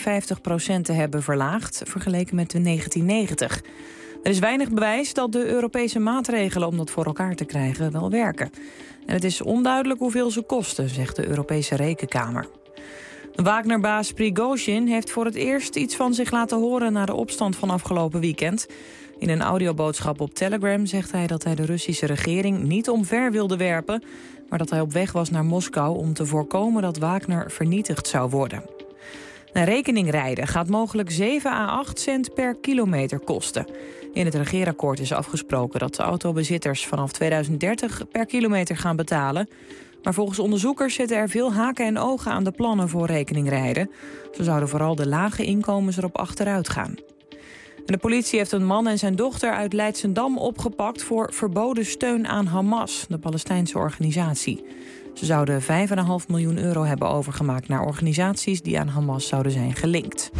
55% te hebben verlaagd, vergeleken met de 1990. Er is weinig bewijs dat de Europese maatregelen om dat voor elkaar te krijgen wel werken. En het is onduidelijk hoeveel ze kosten, zegt de Europese Rekenkamer. Wagner-baas Prigozhin heeft voor het eerst iets van zich laten horen na de opstand van afgelopen weekend. In een audioboodschap op Telegram zegt hij dat hij de Russische regering niet omver wilde werpen, maar dat hij op weg was naar Moskou om te voorkomen dat Wagner vernietigd zou worden. Rekeningrijden gaat mogelijk 7 à 8 cent per kilometer kosten. In het regeerakkoord is afgesproken dat de autobezitters vanaf 2030 per kilometer gaan betalen. Maar volgens onderzoekers zitten er veel haken en ogen aan de plannen voor rekeningrijden. Zo zouden vooral de lage inkomens erop achteruit gaan. En de politie heeft een man en zijn dochter uit Leidschendam opgepakt voor verboden steun aan Hamas, de Palestijnse organisatie. Ze zouden €5,5 miljoen hebben overgemaakt naar organisaties die aan Hamas zouden zijn gelinkt.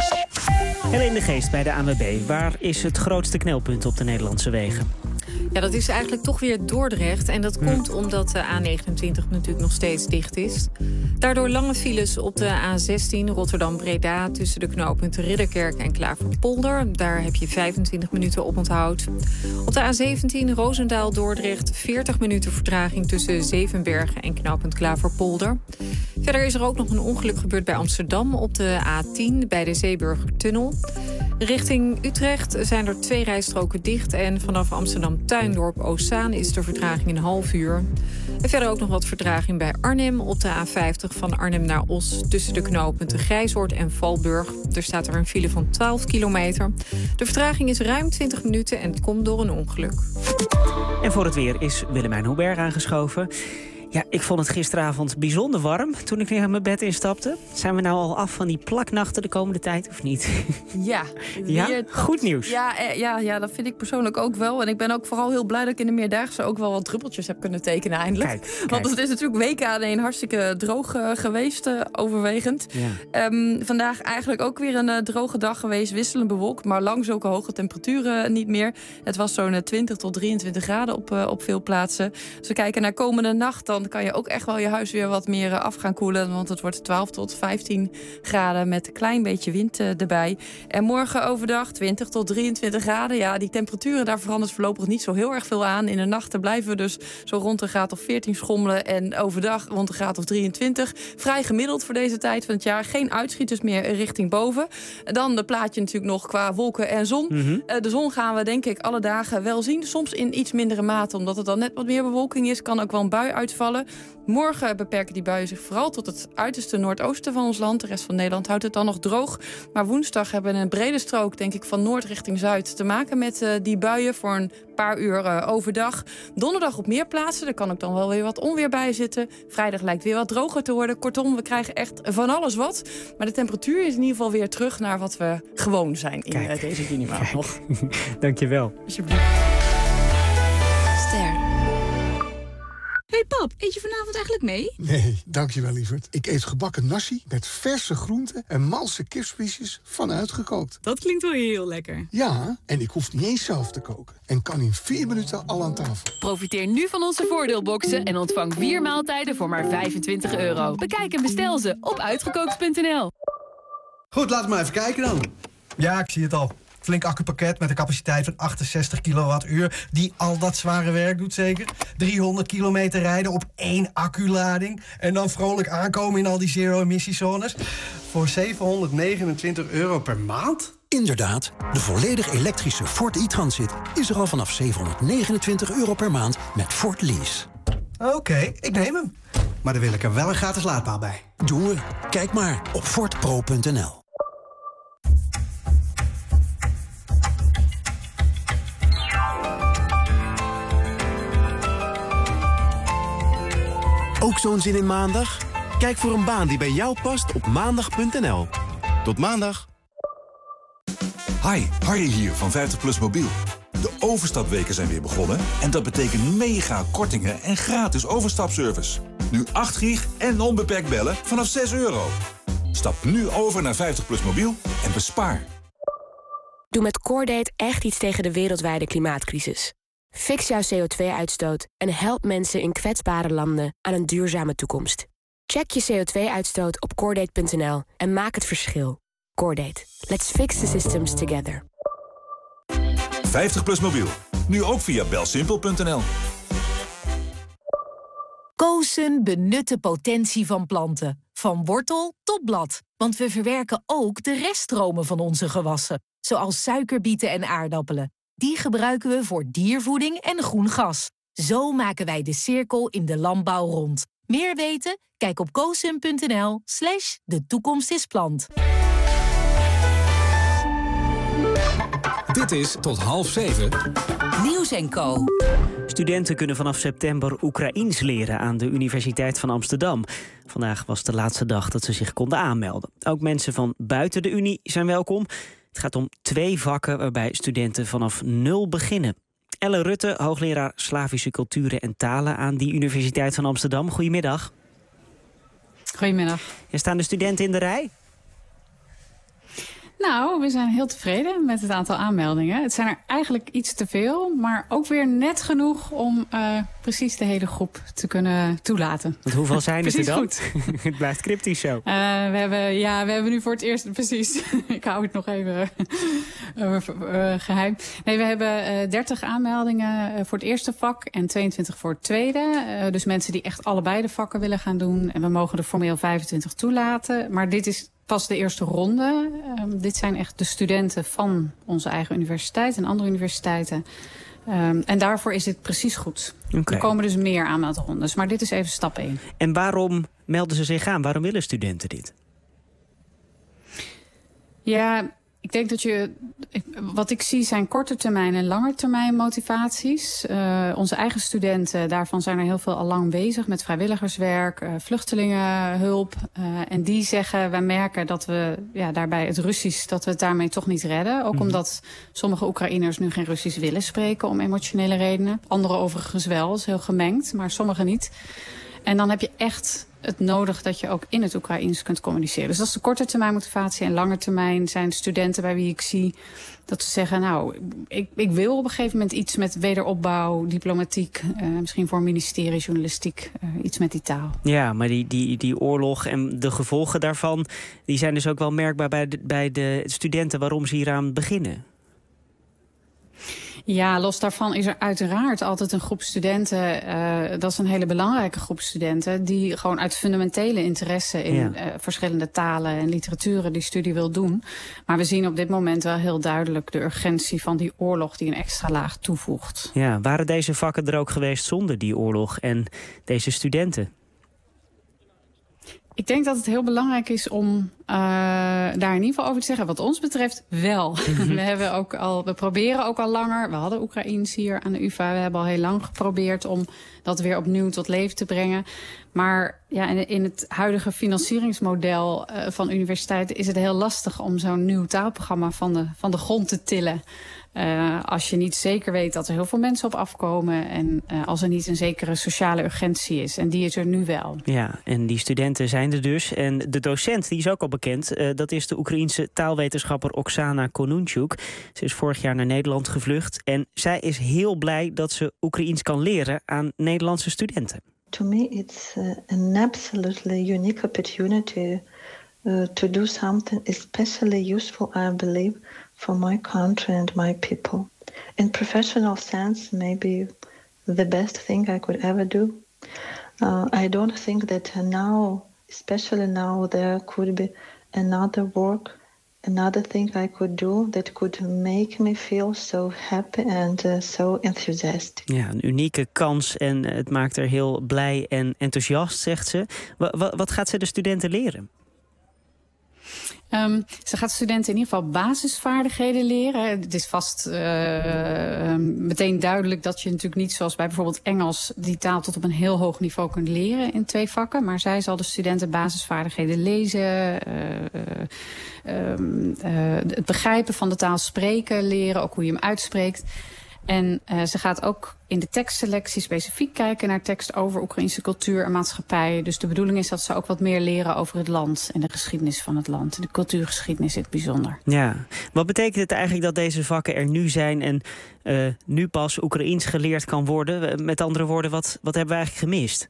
Helene de Geest bij de ANWB. Waar is het grootste knelpunt op de Nederlandse wegen?
Ja, dat is eigenlijk toch weer Dordrecht. En dat komt omdat de A29 natuurlijk nog steeds dicht is. Daardoor lange files op de A16 Rotterdam-Breda tussen de knooppunten Ridderkerk en Klaverpolder. Daar heb je 25 minuten op onthoud. Op de A17 Roosendaal-Dordrecht 40 minuten vertraging tussen Zevenbergen en knooppunt Klaverpolder. Verder is er ook nog een ongeluk gebeurd bij Amsterdam op de A10 bij de Zeeburgertunnel. Richting Utrecht zijn er 2 rijstroken dicht en vanaf Amsterdam-Tuindorp-Oostzaan is de vertraging een half uur. En verder ook nog wat vertraging bij Arnhem op de A50 van Arnhem naar Os tussen de knooppunten Grijzoord en Valburg. Er staat er een file van 12 kilometer. De vertraging is ruim 20 minuten en het komt door een ongeluk.
En voor het weer is Willemijn Hubert aangeschoven. Ja, ik vond het gisteravond bijzonder warm toen ik weer mijn bed instapte. Zijn we nou al af van die plaknachten de komende tijd of niet?
Ja.
Ja? Goed nieuws.
Ja, dat vind ik persoonlijk ook wel. En ik ben ook vooral heel blij dat ik in de Meerdaagse ook wel wat druppeltjes heb kunnen tekenen eindelijk. Kijk. Want het is natuurlijk week aan een hartstikke droog geweest, overwegend. Ja. Vandaag eigenlijk ook weer een droge dag geweest, wisselend bewolkt, maar lang zulke hoge temperaturen niet meer. Het was zo'n 20 tot 23 graden op veel plaatsen. Als we kijken naar komende nacht, dan kan je ook echt wel je huis weer wat meer af gaan koelen. Want het wordt 12 tot 15 graden met een klein beetje wind erbij. En morgen overdag 20 tot 23 graden. Ja, die temperaturen, daar verandert voorlopig niet zo heel erg veel aan. In de nachten blijven we dus zo rond een graad of 14 schommelen. En overdag rond een graad of 23. Vrij gemiddeld voor deze tijd van het jaar. Geen uitschieters meer richting boven. Dan de plaatje natuurlijk nog qua wolken en zon. Mm-hmm. De zon gaan we denk ik alle dagen wel zien. Soms in iets mindere mate, omdat het dan net wat meer bewolking is. Kan ook wel een bui uitvallen. Morgen beperken die buien zich vooral tot het uiterste noordoosten van ons land. De rest van Nederland houdt het dan nog droog. Maar woensdag hebben we een brede strook, denk ik, van noord richting zuid te maken met die buien voor een paar uur overdag. Donderdag op meer plaatsen, er kan ook dan wel weer wat onweer bij zitten. Vrijdag lijkt weer wat droger te worden. Kortom, we krijgen echt van alles wat. Maar de temperatuur is in ieder geval weer terug naar wat we gewoon zijn in deze juni-maand nog.
Dankjewel.
Alsjeblieft.
Ster. Hey pap, eet je vanavond eigenlijk mee?
Nee, dankjewel lieverd. Ik eet gebakken nasi met verse groenten en malse kipspiesjes vanuit gekookt.
Dat klinkt wel heel lekker.
Ja, en ik hoef niet eens zelf te koken. En kan in 4 minuten al aan tafel.
Profiteer nu van onze voordeelboxen en ontvang 4 maaltijden voor maar €25. Bekijk en bestel ze op uitgekookt.nl.
Goed, laten we maar even kijken dan. Ja, ik zie het al.
Flink accupakket met een capaciteit van 68 kilowattuur... die al dat zware werk doet zeker. 300 kilometer rijden op 1 acculading... en dan vrolijk aankomen in al die zero-emissiezones... voor €729 per maand?
Inderdaad, de volledig elektrische Ford e-Transit is er al vanaf €729 per maand met Ford Lease.
Oké, ik neem hem. Maar dan wil ik er wel een gratis laadpaal bij.
Doen we. Kijk maar op fordpro.nl.
Ook zo'n zin in maandag? Kijk voor een baan die bij jou past op maandag.nl. Tot maandag.
Hi, Harry hier van 50PLUS Mobiel. De overstapweken zijn weer begonnen en dat betekent mega kortingen en gratis overstapservice. Nu 8 gig en onbeperkt bellen vanaf €6. Stap nu over naar 50PLUS Mobiel en bespaar.
Doe met Coordate echt iets tegen de wereldwijde klimaatcrisis. Fix jouw CO2-uitstoot en help mensen in kwetsbare landen aan een duurzame toekomst. Check je CO2-uitstoot op Coordate.nl en maak het verschil. Coordate. Let's fix the systems together.
50PLUS Mobiel. Nu ook via belsimpel.nl.
Koosen benut de potentie van planten. Van wortel tot blad. Want we verwerken ook de reststromen van onze gewassen. Zoals suikerbieten en aardappelen. Die gebruiken we voor diervoeding en groen gas. Zo maken wij de cirkel in de landbouw rond. Meer weten? Kijk op koosen.nl/de toekomst is plant.
Dit is tot 6:30.
Nieuws & Co.
Studenten kunnen vanaf september Oekraïens leren aan de Universiteit van Amsterdam. Vandaag was de laatste dag dat ze zich konden aanmelden. Ook mensen van buiten de Unie zijn welkom. Het gaat om 2 vakken waarbij studenten vanaf 0 beginnen. Elle Rutte, hoogleraar Slavische culturen en talen aan die Universiteit van Amsterdam. Goedemiddag.
Goedemiddag.
Er staan de studenten in de rij?
Nou, we zijn heel tevreden met het aantal aanmeldingen. Het zijn er eigenlijk iets te veel, maar ook weer net genoeg om precies de hele groep te kunnen toelaten.
Want hoeveel zijn het er dan?
Goed.
Het blijft cryptisch zo.
We hebben nu voor het eerst, precies, ik hou het nog even geheim. Nee, we hebben 30 aanmeldingen voor het eerste vak en 22 voor het tweede. Dus mensen die echt allebei de vakken willen gaan doen. En we mogen er formeel 25 toelaten. Maar dit is pas de eerste ronde. Dit zijn echt de studenten van onze eigen universiteit en andere universiteiten. En daarvoor is dit precies goed.
Okay.
Er komen dus meer aanmeldrondes, maar dit is even stap 1.
En waarom melden ze zich aan? Waarom willen studenten dit?
Ja, ik denk dat wat ik zie zijn korte termijn en lange termijn motivaties. Onze eigen studenten, daarvan zijn er heel veel al lang bezig met vrijwilligerswerk, vluchtelingenhulp. En die zeggen, wij merken dat we daarbij het Russisch, dat we het daarmee toch niet redden. Ook omdat sommige Oekraïners nu geen Russisch willen spreken om emotionele redenen. Anderen overigens wel, is heel gemengd, maar sommigen niet. En dan heb je echt het nodig dat je ook in het Oekraïens kunt communiceren. Dus dat is de korte termijn motivatie. En lange termijn zijn studenten bij wie ik zie dat ze zeggen, nou, ik wil op een gegeven moment iets met wederopbouw, diplomatiek, misschien voor ministerie, journalistiek, iets met die taal.
Ja, maar die oorlog en de gevolgen daarvan, die zijn dus ook wel merkbaar bij de studenten waarom ze hieraan beginnen.
Ja, los daarvan is er uiteraard altijd een groep studenten, dat is een hele belangrijke groep studenten, die gewoon uit fundamentele interesse in verschillende talen en literaturen die studie wil doen. Maar we zien op dit moment wel heel duidelijk de urgentie van die oorlog die een extra laag toevoegt.
Ja, waren deze vakken er ook geweest zonder die oorlog en deze studenten?
Ik denk dat het heel belangrijk is om daar in ieder geval over te zeggen. Wat ons betreft wel. We proberen ook al langer. We hadden Oekraïens hier aan de UvA. We hebben al heel lang geprobeerd om dat weer opnieuw tot leven te brengen. Maar ja, in het huidige financieringsmodel van universiteiten is het heel lastig om zo'n nieuw taalprogramma van de grond te tillen. Als je niet zeker weet dat er heel veel mensen op afkomen en als er niet een zekere sociale urgentie is. En die is er nu wel.
Ja, en die studenten zijn er dus. En de docent, die is ook al bekend, dat is de Oekraïense taalwetenschapper Oksana Kononchuk. Ze is vorig jaar naar Nederland gevlucht en zij is heel blij dat ze Oekraïens kan leren aan Nederlandse studenten.
To me it's an absolutely unique opportunity to do something especially useful, I believe, for my country and my people. In professional sense, maybe the best thing I could ever do. I don't think that now, especially now, there could be another work, another thing I could do that could make me feel so happy and so enthusiastic. Ja,
een unieke kans en het maakt haar heel blij en enthousiast, zegt ze. Wat gaat ze de studenten leren?
Ze gaat studenten in ieder geval basisvaardigheden leren. Het is vast meteen duidelijk dat je natuurlijk niet zoals bij bijvoorbeeld Engels die taal tot op een heel hoog niveau kunt leren in 2 vakken. Maar zij zal de studenten basisvaardigheden lezen, het begrijpen van de taal, spreken leren, ook hoe je hem uitspreekt. En ze gaat ook in de tekstselectie specifiek kijken naar tekst over Oekraïnse cultuur en maatschappij. Dus de bedoeling is dat ze ook wat meer leren over het land en de geschiedenis van het land. De cultuurgeschiedenis in het bijzonder.
Ja, wat betekent het eigenlijk dat deze vakken er nu zijn en nu pas Oekraïens geleerd kan worden? Met andere woorden, wat hebben we eigenlijk gemist?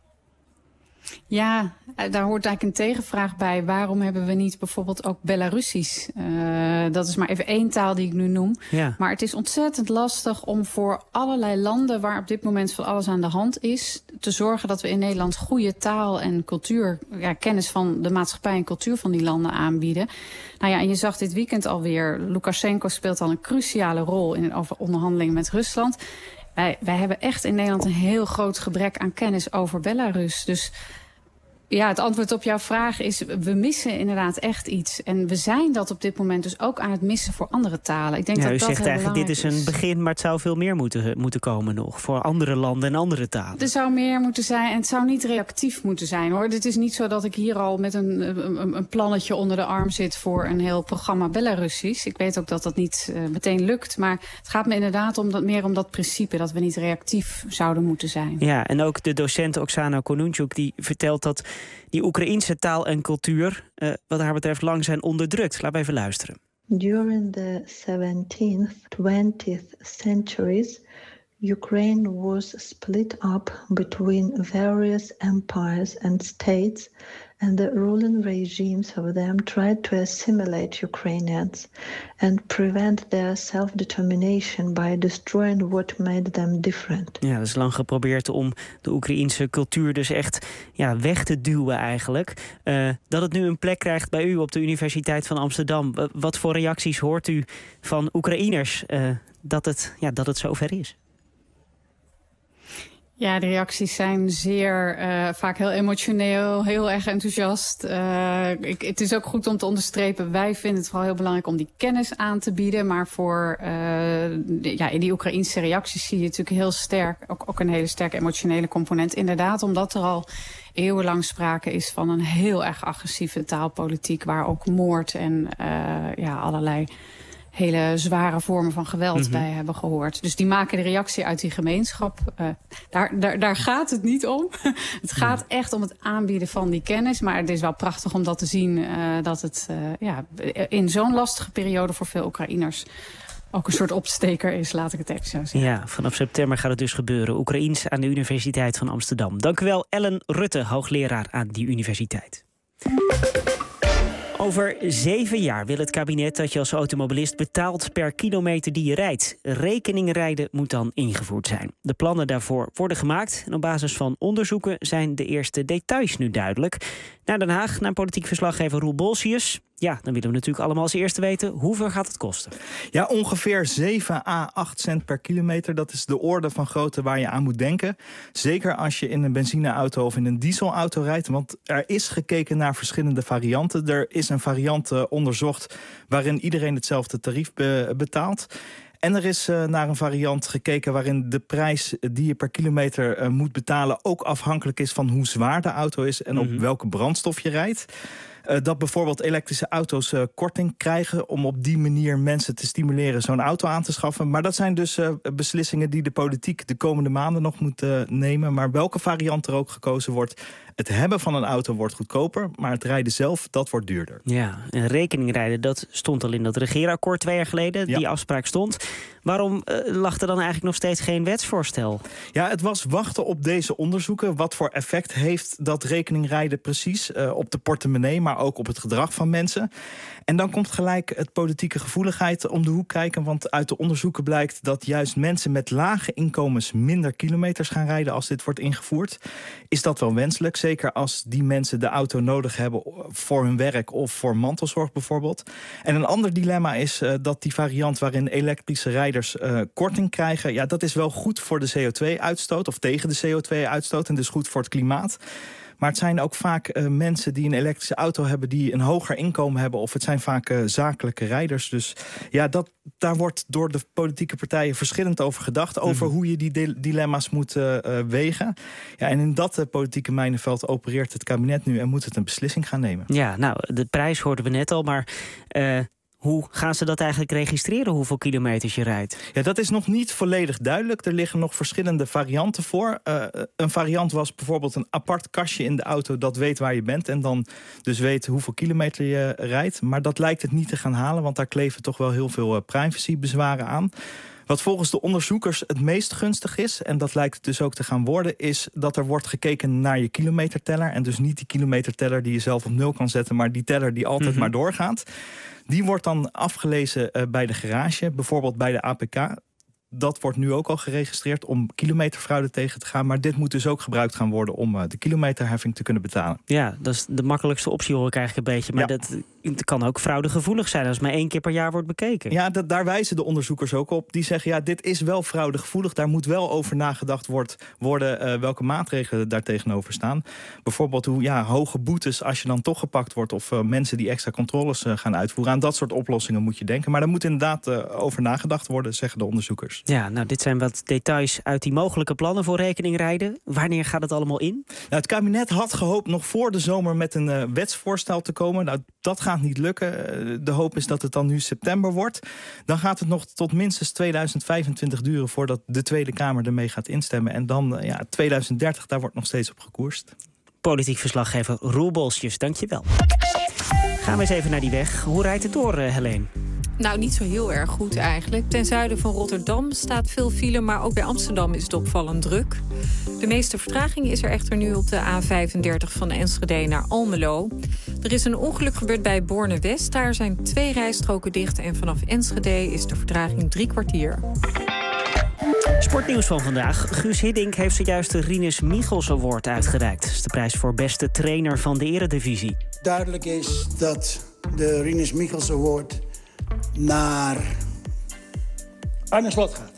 Ja, daar hoort eigenlijk een tegenvraag bij. Waarom hebben we niet bijvoorbeeld ook Belarusisch? Dat is maar even 1 taal die ik nu noem. Ja. Maar het is ontzettend lastig om voor allerlei landen waar op dit moment van alles aan de hand is, te zorgen dat we in Nederland goede taal en cultuur, kennis van de maatschappij en cultuur van die landen aanbieden. Nou ja, en je zag dit weekend alweer, Lukashenko speelt al een cruciale rol in de onderhandelingen met Rusland. Wij hebben echt in Nederland een heel groot gebrek aan kennis over Belarus. Dus ja, het antwoord op jouw vraag is, we missen inderdaad echt iets. En we zijn dat op dit moment dus ook aan het missen voor andere talen. Ik denk dat
u
dat
zegt
heel
eigenlijk, dit is een begin, maar het zou veel meer moeten komen nog. Voor andere landen en andere talen.
Er zou meer moeten zijn en het zou niet reactief moeten zijn, hoor. Het is niet zo dat ik hier al met een plannetje onder de arm zit voor een heel programma Belarusisch. Ik weet ook dat dat niet meteen lukt. Maar het gaat me inderdaad meer om dat principe, dat we niet reactief zouden moeten zijn.
Ja, en ook de docent Oksana Kononchuk die vertelt dat die Oekraïense taal en cultuur, wat haar betreft, lang zijn onderdrukt. Laten we even luisteren.
During the 17th, 20th centuries, Ukraine was split up between various empires and states, and the ruling regimes of them tried to assimilate Ukrainians and prevent their self-determination by destroying what made them different.
Ja, dat is lang geprobeerd om de Oekraïense cultuur dus echt weg te duwen eigenlijk. Dat het nu een plek krijgt bij u op de Universiteit van Amsterdam. Wat voor reacties hoort u van Oekraïners dat het zover is?
Ja, de reacties zijn zeer vaak heel emotioneel, heel erg enthousiast. Het is ook goed om te onderstrepen, wij vinden het vooral heel belangrijk om die kennis aan te bieden. Maar in die Oekraïnse reacties zie je natuurlijk heel sterk, ook een hele sterke emotionele component. Inderdaad, omdat er al eeuwenlang sprake is van een heel erg agressieve taalpolitiek, waar ook moord en allerlei hele zware vormen van geweld bij hebben gehoord. Dus die maken de reactie uit die gemeenschap. Daar gaat het niet om. Het gaat echt om het aanbieden van die kennis. Maar het is wel prachtig om dat te zien, dat het in zo'n lastige periode voor veel Oekraïners ook een soort opsteker is, laat ik het even zo zeggen.
Ja, vanaf september gaat het dus gebeuren. Oekraïens aan de Universiteit van Amsterdam. Dank u wel, Ellen Rutte, hoogleraar aan die universiteit. Over 7 jaar wil het kabinet dat je als automobilist betaalt per kilometer die je rijdt. Rekeningrijden moet dan ingevoerd zijn. De plannen daarvoor worden gemaakt en op basis van onderzoeken zijn de eerste details nu duidelijk. Naar Den Haag, naar politiek verslaggever Roel Bolsius. Ja, dan willen we natuurlijk allemaal als eerste weten, hoeveel gaat het kosten?
Ja, ongeveer 7 à 8 cent per kilometer. Dat is de orde van grootte waar je aan moet denken. Zeker als je in een benzineauto of in een dieselauto rijdt. Want er is gekeken naar verschillende varianten. Er is een variant onderzocht waarin iedereen hetzelfde tarief betaalt. En er is naar een variant gekeken waarin de prijs die je per kilometer moet betalen ook afhankelijk is van hoe zwaar de auto is en op welke brandstof je rijdt. Dat bijvoorbeeld elektrische auto's korting krijgen om op die manier mensen te stimuleren zo'n auto aan te schaffen. Maar dat zijn dus beslissingen die de politiek de komende maanden nog moet nemen. Maar welke variant er ook gekozen wordt, het hebben van een auto wordt goedkoper, maar het rijden zelf, dat wordt duurder.
Ja, en rekeningrijden, dat stond al in dat regeerakkoord 2 jaar geleden. Die afspraak stond. Waarom lag er dan eigenlijk nog steeds geen wetsvoorstel?
Ja, het was wachten op deze onderzoeken. Wat voor effect heeft dat rekeningrijden precies op de portemonnee, maar ook op het gedrag van mensen? En dan komt gelijk het politieke gevoeligheid om de hoek kijken. Want uit de onderzoeken blijkt dat juist mensen met lage inkomens minder kilometers gaan rijden als dit wordt ingevoerd. Is dat wel wenselijk? Zeker als die mensen de auto nodig hebben voor hun werk of voor mantelzorg bijvoorbeeld. En een ander dilemma is dat die variant waarin elektrische rijders korting krijgen, ja, dat is wel goed voor de CO2-uitstoot of tegen de CO2-uitstoot en dus goed voor het klimaat. Maar het zijn ook vaak mensen die een elektrische auto hebben die een hoger inkomen hebben, of het zijn vaak zakelijke rijders. Dus ja, daar wordt door de politieke partijen verschillend over gedacht, over hoe je die dilemma's moet wegen. Ja, en in dat politieke mijnenveld opereert het kabinet nu en moet het een beslissing gaan nemen.
Ja, nou, de prijs hoorden we net al, maar hoe gaan ze dat eigenlijk registreren, hoeveel kilometers je rijdt?
Ja, dat is nog niet volledig duidelijk. Er liggen nog verschillende varianten voor. Een variant was bijvoorbeeld een apart kastje in de auto dat weet waar je bent en dan dus weet hoeveel kilometer je rijdt. Maar dat lijkt het niet te gaan halen, want daar kleven toch wel heel veel privacybezwaren aan. Wat volgens de onderzoekers het meest gunstig is, en dat lijkt het dus ook te gaan worden, is dat er wordt gekeken naar je kilometerteller. En dus niet die kilometerteller die je zelf op 0 kan zetten, maar die teller die altijd maar doorgaat. Die wordt dan afgelezen bij de garage, bijvoorbeeld bij de APK. Dat wordt nu ook al geregistreerd om kilometerfraude tegen te gaan. Maar dit moet dus ook gebruikt gaan worden om de kilometerheffing te kunnen betalen.
Ja, dat is de makkelijkste optie, hoor ik eigenlijk een beetje. Maar dat kan ook fraudegevoelig zijn als het maar 1 keer per jaar wordt bekeken.
Ja, daar wijzen de onderzoekers ook op. Die zeggen, ja, dit is wel fraudegevoelig. Daar moet wel over nagedacht worden welke maatregelen daar tegenover staan. Bijvoorbeeld hoge boetes als je dan toch gepakt wordt, of mensen die extra controles gaan uitvoeren. Aan dat soort oplossingen moet je denken. Maar daar moet inderdaad over nagedacht worden, zeggen de onderzoekers.
Ja, nou, dit zijn wat details uit die mogelijke plannen voor rekeningrijden. Wanneer gaat het allemaal in?
Nou, het kabinet had gehoopt nog voor de zomer met een wetsvoorstel te komen. Nou, dat gaat niet lukken. De hoop is dat het dan nu september wordt. Dan gaat het nog tot minstens 2025 duren voordat de Tweede Kamer ermee gaat instemmen. En dan 2030, daar wordt nog steeds op gekoerst.
Politiek verslaggever Roel Bolsjes, dank je wel. Gaan we eens even naar die weg. Hoe rijdt het door, Helene?
Nou, niet zo heel erg goed eigenlijk. Ten zuiden van Rotterdam staat veel file, maar ook bij Amsterdam is het opvallend druk. De meeste vertraging is er echter nu op de A35 van Enschede naar Almelo. Er is een ongeluk gebeurd bij Borne-West. Daar zijn 2 rijstroken dicht en vanaf Enschede is de vertraging 3 kwartier.
Sportnieuws van vandaag. Guus Hiddink heeft zojuist de Rinus Michels Award uitgereikt. Dat is de prijs voor beste trainer van de Eredivisie.
Duidelijk is dat de Rinus Michels Award naar Arne Slot gaat.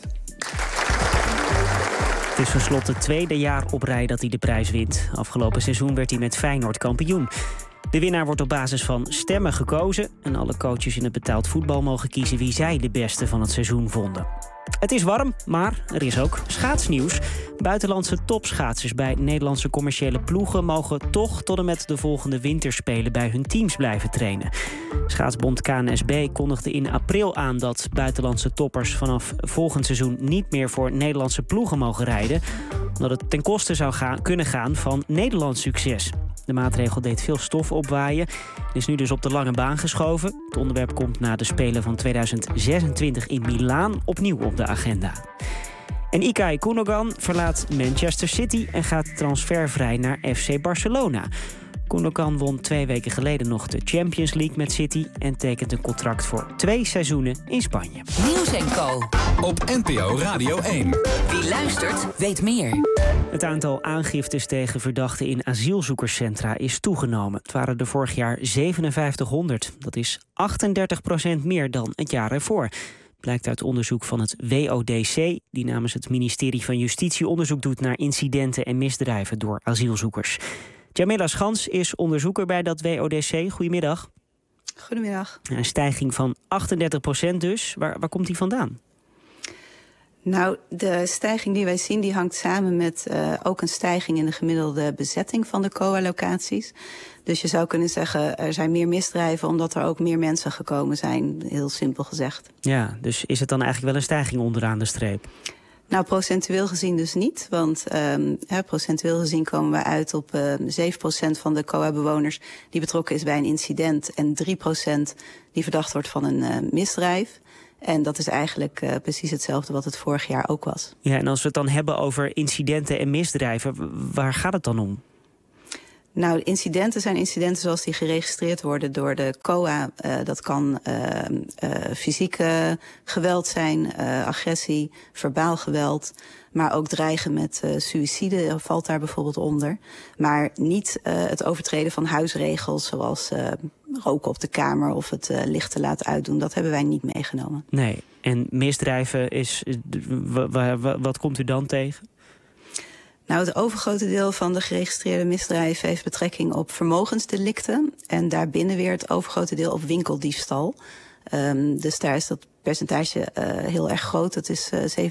Het is tenslotte het 2e jaar op rij dat hij de prijs wint. Afgelopen seizoen werd hij met Feyenoord kampioen. De winnaar wordt op basis van stemmen gekozen. En alle coaches in het betaald voetbal mogen kiezen wie zij de beste van het seizoen vonden. Het is warm, maar er is ook schaatsnieuws. Buitenlandse topschaatsers bij Nederlandse commerciële ploegen mogen toch tot en met de volgende winterspelen bij hun teams blijven trainen. Schaatsbond KNSB kondigde in april aan dat buitenlandse toppers vanaf volgend seizoen niet meer voor Nederlandse ploegen mogen rijden, omdat het ten koste zou kunnen gaan van Nederlands succes. De maatregel deed veel stof opwaaien. Is nu dus op de lange baan geschoven. Het onderwerp komt na de Spelen van 2026 in Milaan opnieuw op de agenda. En Ilkay Gundogan verlaat Manchester City en gaat transfervrij naar FC Barcelona. Gundogan won 2 weken geleden nog de Champions League met City en tekent een contract voor 2 seizoenen in Spanje.
Nieuws & Co. Op NPO Radio 1.
Wie luistert, weet meer.
Het aantal aangiftes tegen verdachten in asielzoekerscentra is toegenomen. Het waren er vorig jaar 5700. Dat is 38% meer dan het jaar ervoor. Blijkt uit onderzoek van het WODC, die namens het ministerie van Justitie onderzoek doet naar incidenten en misdrijven door asielzoekers. Jamila Schans is onderzoeker bij dat WODC. Goedemiddag.
Goedemiddag.
Een stijging van 38% dus. Waar komt die vandaan?
Nou, de stijging die wij zien, die hangt samen met ook een stijging in de gemiddelde bezetting van de COA-locaties. Dus je zou kunnen zeggen, er zijn meer misdrijven omdat er ook meer mensen gekomen zijn, heel simpel gezegd.
Ja, dus is het dan eigenlijk wel een stijging onderaan de streep?
Nou, procentueel gezien dus niet, want procentueel gezien komen we uit op 7% van de COA-bewoners die betrokken is bij een incident en 3% die verdacht wordt van een misdrijf. En dat is eigenlijk precies hetzelfde wat het vorig jaar ook was.
Ja, en als we het dan hebben over incidenten en misdrijven, waar gaat het dan om?
Nou, incidenten zijn incidenten zoals die geregistreerd worden door de COA. Dat kan fysieke geweld zijn, agressie, verbaal geweld. Maar ook dreigen met suïcide valt daar bijvoorbeeld onder. Maar niet het overtreden van huisregels zoals roken op de kamer of het licht te laten uitdoen. Dat hebben wij niet meegenomen.
Nee, en misdrijven is... Wat komt u dan tegen?
Nou, het overgrote deel van de geregistreerde misdrijven heeft betrekking op vermogensdelicten. En daarbinnen weer het overgrote deel op winkeldiefstal. Dus daar is dat percentage heel erg groot. Dat is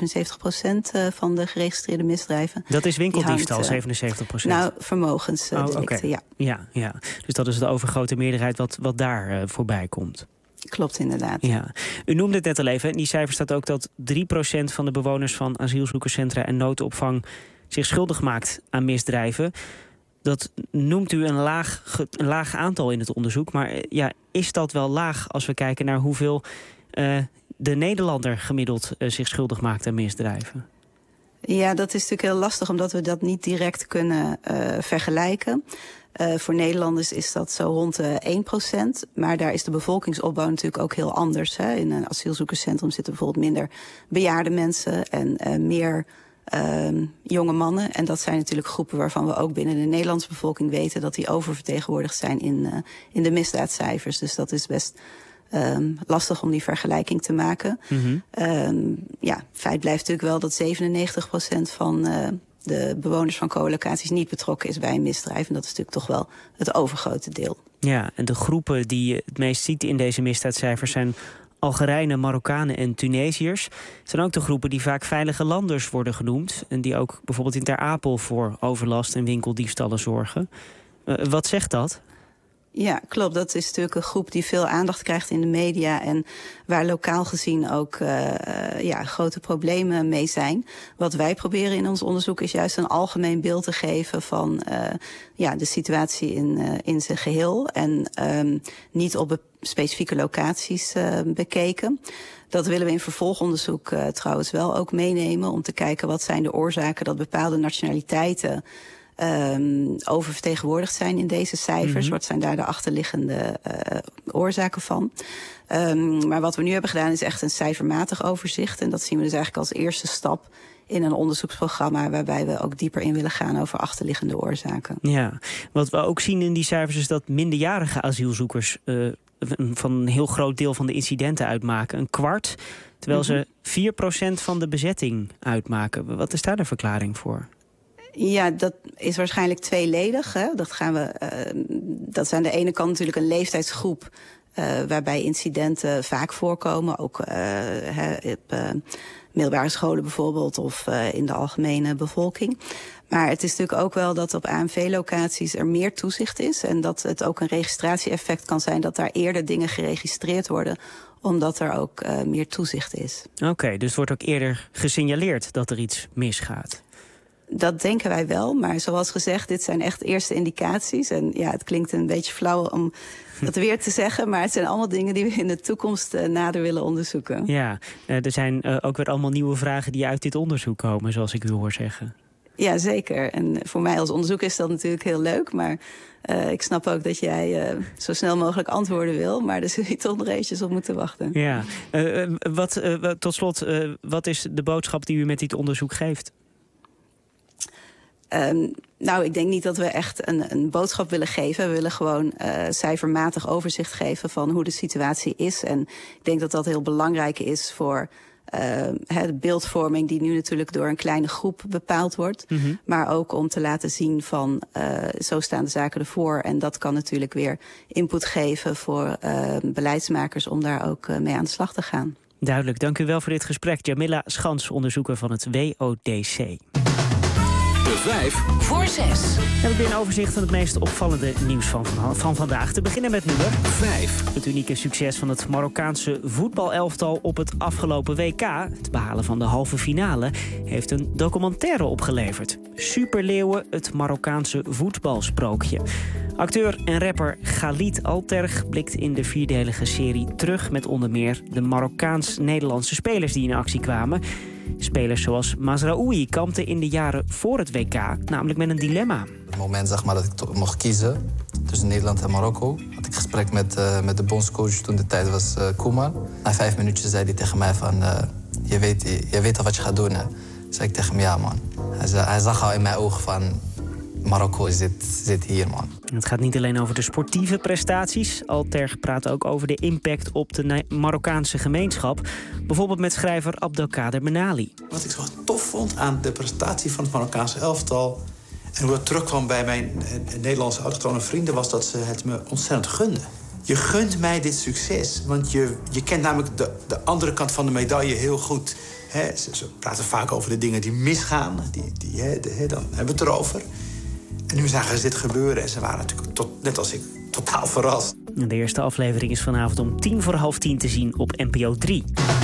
77% van de geregistreerde misdrijven.
Dat is winkeldiefstal, 77%?
Nou, vermogensdelicten, ja.
Ja. Dus dat is de overgrote meerderheid wat daar voorbij komt.
Klopt, inderdaad.
Ja. U noemde het net al even. In die cijfer staat ook dat 3% van de bewoners van asielzoekerscentra en noodopvang zich schuldig maakt aan misdrijven. Dat noemt u een laag aantal in het onderzoek. Maar ja, is dat wel laag als we kijken naar hoeveel de Nederlander gemiddeld zich schuldig maakt aan misdrijven?
Ja, dat is natuurlijk heel lastig omdat we dat niet direct kunnen vergelijken. Voor Nederlanders is dat zo rond de 1%. Maar daar is de bevolkingsopbouw natuurlijk ook heel anders. Hè. In een asielzoekerscentrum zitten bijvoorbeeld minder bejaarde mensen en meer jonge mannen. En dat zijn natuurlijk groepen waarvan we ook binnen de Nederlandse bevolking weten dat die oververtegenwoordigd zijn in de misdaadcijfers. Dus dat is best lastig om die vergelijking te maken. Mm-hmm. Feit blijft natuurlijk wel dat 97% van de bewoners van co-locaties niet betrokken is bij een misdrijf. En dat is natuurlijk toch wel het overgrote deel. Ja, en de groepen die je het meest ziet in deze misdaadcijfers zijn Algerijnen, Marokkanen en Tunesiërs. Het zijn ook de groepen die vaak veilige landers worden genoemd en die ook bijvoorbeeld in Ter Apel voor overlast en winkeldiefstallen zorgen. Wat zegt dat? Ja, klopt. Dat is natuurlijk een groep die veel aandacht krijgt in de media en waar lokaal gezien ook grote problemen mee zijn. Wat wij proberen in ons onderzoek is juist een algemeen beeld te geven van de situatie in zijn geheel en niet op specifieke locaties bekeken. Dat willen we in vervolgonderzoek trouwens wel ook meenemen om te kijken wat zijn de oorzaken dat bepaalde nationaliteiten oververtegenwoordigd zijn in deze cijfers. Mm-hmm. Wat zijn daar de achterliggende oorzaken van? Maar wat we nu hebben gedaan is echt een cijfermatig overzicht. En dat zien we dus eigenlijk als eerste stap in een onderzoeksprogramma waarbij we ook dieper in willen gaan over achterliggende oorzaken. Ja, wat we ook zien in die cijfers is dat minderjarige asielzoekers van een heel groot deel van de incidenten uitmaken. Een kwart, terwijl ze 4% van de bezetting uitmaken. Wat is daar de verklaring voor? Ja, dat is waarschijnlijk tweeledig. Hè. Dat is aan de ene kant natuurlijk een leeftijdsgroep waarbij incidenten vaak voorkomen. Ook op middelbare scholen bijvoorbeeld of in de algemene bevolking. Maar het is natuurlijk ook wel dat op AMV-locaties er meer toezicht is. En dat het ook een registratie-effect kan zijn dat daar eerder dingen geregistreerd worden, omdat er ook meer toezicht is. Oké, dus wordt ook eerder gesignaleerd dat er iets misgaat? Dat denken wij wel, maar zoals gezegd, dit zijn echt eerste indicaties. En ja, het klinkt een beetje flauw om dat weer te zeggen, maar het zijn allemaal dingen die we in de toekomst nader willen onderzoeken. Ja, er zijn ook weer allemaal nieuwe vragen die uit dit onderzoek komen, zoals ik u hoor zeggen. Ja, zeker. En voor mij als onderzoeker is dat natuurlijk heel leuk, maar ik snap ook dat jij zo snel mogelijk antwoorden wil, maar daar zul je toch nog eventjes op moeten wachten. Ja, tot slot, wat is de boodschap die u met dit onderzoek geeft? Ik denk niet dat we echt een boodschap willen geven. We willen gewoon cijfermatig overzicht geven van hoe de situatie is. En ik denk dat dat heel belangrijk is voor de beeldvorming die nu natuurlijk door een kleine groep bepaald wordt. Mm-hmm. Maar ook om te laten zien van zo staan de zaken ervoor. En dat kan natuurlijk weer input geven voor beleidsmakers om daar ook mee aan de slag te gaan. Duidelijk, dank u wel voor dit gesprek. Jamila Schans, onderzoeker van het WODC.
De 5 voor 6.
We hebben een overzicht van het meest opvallende nieuws van vandaag. Te beginnen met nummer
5.
Het unieke succes van het Marokkaanse voetbalelftal op het afgelopen WK... het behalen van de halve finale, heeft een documentaire opgeleverd. Superleeuwen, het Marokkaanse voetbalsprookje. Acteur en rapper Khalid Alterg blikt in de 4-delige serie terug... met onder meer de Marokkaans-Nederlandse spelers die in actie kwamen. Spelers zoals Mazraoui kampten in de jaren voor het WK, namelijk met een dilemma.
Op het moment zeg maar, dat ik mocht kiezen tussen Nederland en Marokko... had ik gesprek met de bondscoach toen de tijd was Koeman. Na 5 minuutjes zei hij tegen mij van... je weet al wat je gaat doen, hè? Zei ik tegen hem, ja man. Hij zag al in mijn ogen van... Marokko zit hier, man.
Het gaat niet alleen over de sportieve prestaties. Alterg praat ook over de impact op de Marokkaanse gemeenschap. Bijvoorbeeld met schrijver Abdelkader Benali.
Wat ik zo tof vond aan de prestatie van het Marokkaanse elftal... en hoe het terugkwam bij mijn Nederlandse autochtone vrienden... was dat ze het me ontzettend gunden. Je gunt mij dit succes, want je kent namelijk de andere kant van de medaille heel goed. Ze praten vaak over de dingen die misgaan. Dan hebben we het erover. En nu zagen ze dit gebeuren en ze waren natuurlijk, net als ik, totaal verrast.
De eerste aflevering is vanavond om 10:45 te zien op NPO 3.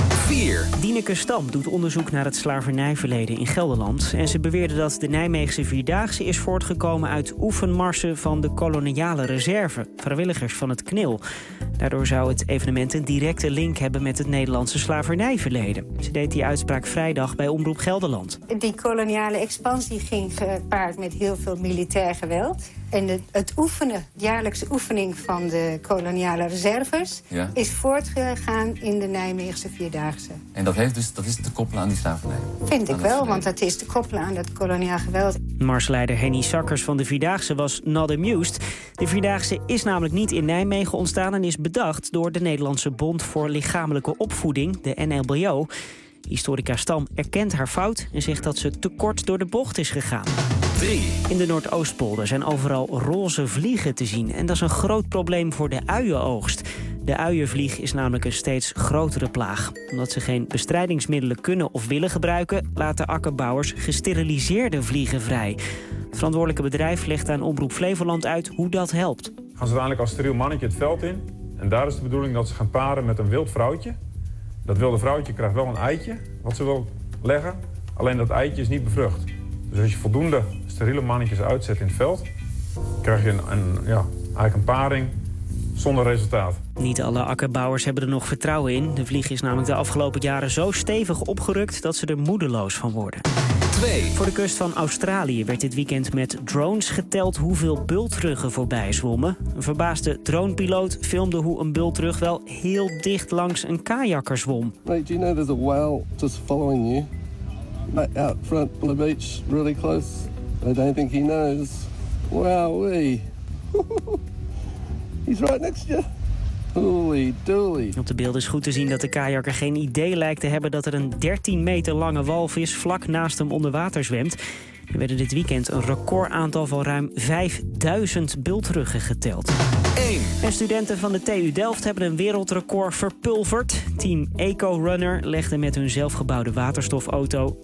4.
Dineke Stam doet onderzoek naar het slavernijverleden in Gelderland. En ze beweerde dat de Nijmeegse Vierdaagse is voortgekomen uit oefenmarsen van de koloniale reserve, vrijwilligers van het KNIL. Daardoor zou het evenement een directe link hebben met het Nederlandse slavernijverleden. Ze deed die uitspraak vrijdag bij Omroep Gelderland.
Die koloniale expansie ging gepaard met heel veel militair geweld. En het oefenen, de jaarlijkse oefening van de koloniale reserves... is voortgegaan in de Nijmeegse Vierdaagse.
En dat is te koppelen aan die slavernij?
Vind ik wel, want dat is te koppelen aan dat koloniaal geweld.
Marsleider Henny Sakkers van de Vierdaagse was not amused. De Vierdaagse is namelijk niet in Nijmegen ontstaan... en is bedacht door de Nederlandse Bond voor Lichamelijke Opvoeding, de NLBO. Historica Stam erkent haar fout en zegt dat ze te kort door de bocht is gegaan.
3.
In de Noordoostpolder zijn overal roze vliegen te zien. En dat is een groot probleem voor de uienoogst. De uienvlieg is namelijk een steeds grotere plaag. Omdat ze geen bestrijdingsmiddelen kunnen of willen gebruiken... laten akkerbouwers gesteriliseerde vliegen vrij. Het verantwoordelijke bedrijf legt aan Omroep Flevoland uit hoe dat helpt.
Gaan ze uiteindelijk als steriel mannetje het veld in. En daar is de bedoeling dat ze gaan paren met een wild vrouwtje. Dat wilde vrouwtje krijgt wel een eitje, wat ze wil leggen. Alleen dat eitje is niet bevrucht. Dus als je voldoende steriele mannetjes uitzet in het veld... krijg je eigenlijk een paring zonder resultaat.
Niet alle akkerbouwers hebben er nog vertrouwen in. De vlieg is namelijk de afgelopen jaren zo stevig opgerukt... dat ze er moedeloos van worden.
2.
Voor de kust van Australië werd dit weekend met drones geteld... hoeveel bultruggen voorbij zwommen. Een verbaasde dronepiloot filmde hoe een bultrug wel heel dicht langs een kajakker zwom.
Mate, do you know there's a whale just following you? Out front on the beach, really close. I don't think he knows. Wowee. He's right next to you. Holy dooly.
Op de beelden is goed te zien dat de kajakker geen idee lijkt te hebben... dat er een 13 meter lange walvis vlak naast hem onder water zwemt. Er werden dit weekend een recordaantal van ruim 5000 bultruggen geteld.
1.
En studenten van de TU Delft hebben een wereldrecord verpulverd. Team EcoRunner legde met hun zelfgebouwde waterstofauto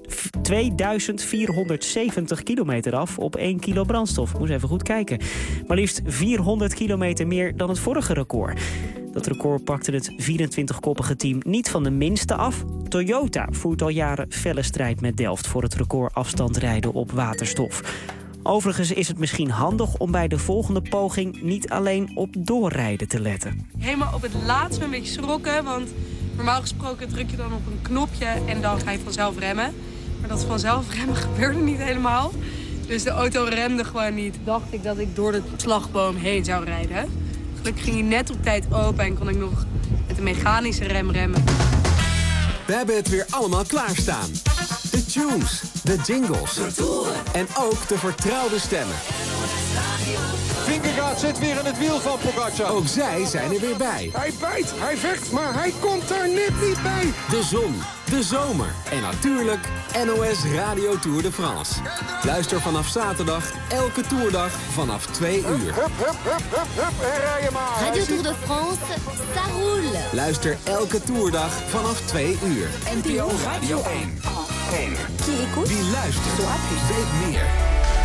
2470 kilometer af op 1 kilo brandstof. Moet eens even goed kijken. Maar liefst 400 kilometer meer dan het vorige record. Dat record pakte het 24-koppige team niet van de minste af. Toyota voert al jaren felle strijd met Delft voor het record afstand rijden op waterstof. Overigens is het misschien handig om bij de volgende poging niet alleen op doorrijden te letten.
Helemaal op het laatst een beetje schrokken, want normaal gesproken druk je dan op een knopje en dan ga je vanzelf remmen. Maar dat vanzelf remmen gebeurde niet helemaal. Dus de auto remde gewoon niet. Dacht ik dat ik door de slagboom heen zou rijden. Gelukkig ging hij net op tijd open en kon ik nog met een mechanische rem remmen.
We hebben het weer allemaal klaarstaan. De tunes, de jingles en ook de vertrouwde stemmen.
Vingegaard zit weer in het wiel van Pogacar.
Ook zij zijn er weer bij.
Hij bijt, hij vecht, maar hij komt er net niet bij.
De zon, de zomer en natuurlijk NOS Radio Tour de France. Luister vanaf zaterdag elke toerdag vanaf 2 uur.
Hup, en rij je maar.
Radio Tour de France, ça roule.
Luister elke toerdag vanaf 2 uur.
NPO Radio 1.
Wie luistert, weet meer.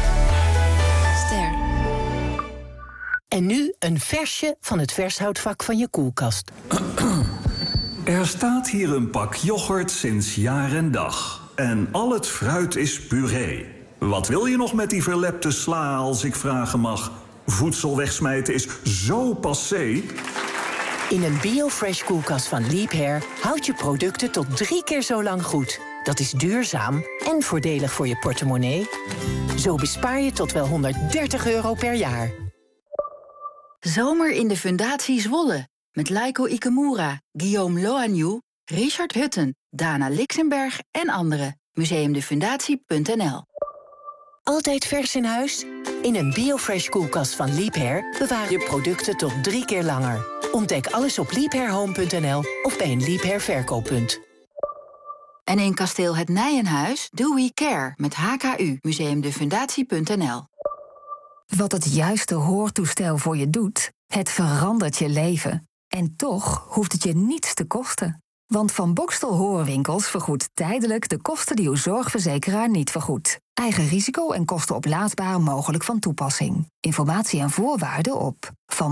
En nu een versje van het vershoutvak van je koelkast.
Er staat hier een pak yoghurt sinds jaar en dag. En al het fruit is puree. Wat wil je nog met die verlepte sla, als ik vragen mag? Voedsel wegsmijten is zo passé.
In een BioFresh koelkast van Liebherr houd je producten tot 3 keer zo lang goed. Dat is duurzaam en voordelig voor je portemonnee. Zo bespaar je tot wel €130 per jaar.
Zomer in de Fundatie Zwolle. Met Laiko Ikamura, Guillaume Loagnou, Richard Hutten, Dana Lixenberg en anderen. Museumdefundatie.nl.
Altijd vers in huis? In een BioFresh koelkast van Liebherr bewaar je producten tot 3 keer langer. Ontdek alles op liebherrhome.nl of bij een Liebherr verkooppunt.
En in kasteel Het Nijenhuis Do We Care met HKU. Museumdefundatie.nl.
Wat het juiste hoortoestel voor je doet, het verandert je leven. En toch hoeft het je niets te kosten. Want Van Boxtel Hoorwinkels vergoedt tijdelijk de kosten die uw zorgverzekeraar niet vergoedt. Eigen risico en kosten oplaadsbaar mogelijk van toepassing. Informatie en voorwaarden op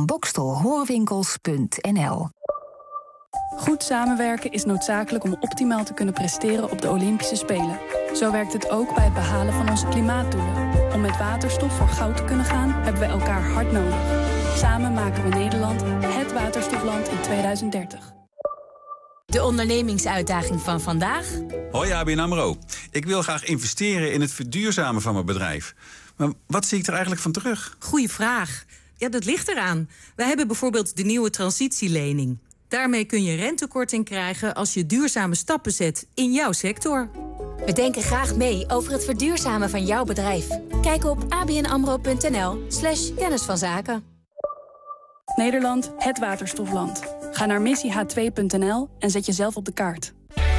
vanboxtelhoorwinkels.nl.
Goed samenwerken is noodzakelijk om optimaal te kunnen presteren op de Olympische Spelen. Zo werkt het ook bij het behalen van onze klimaatdoelen. Om met waterstof voor goud te kunnen gaan, hebben we elkaar hard nodig. Samen maken we Nederland het waterstofland in 2030.
De ondernemingsuitdaging van vandaag?
Hoi ABN AMRO. Ik wil graag investeren in het verduurzamen van mijn bedrijf. Maar wat zie ik er eigenlijk van terug?
Goeie vraag. Ja, dat ligt eraan. Wij hebben bijvoorbeeld de nieuwe transitielening. Daarmee kun je rentekorting krijgen als je duurzame stappen zet in jouw sector. We denken graag mee over het verduurzamen van jouw bedrijf. Kijk op abnamro.nl/kennis van zaken.
Nederland, het waterstofland. Ga naar missieh2.nl en zet jezelf op de kaart.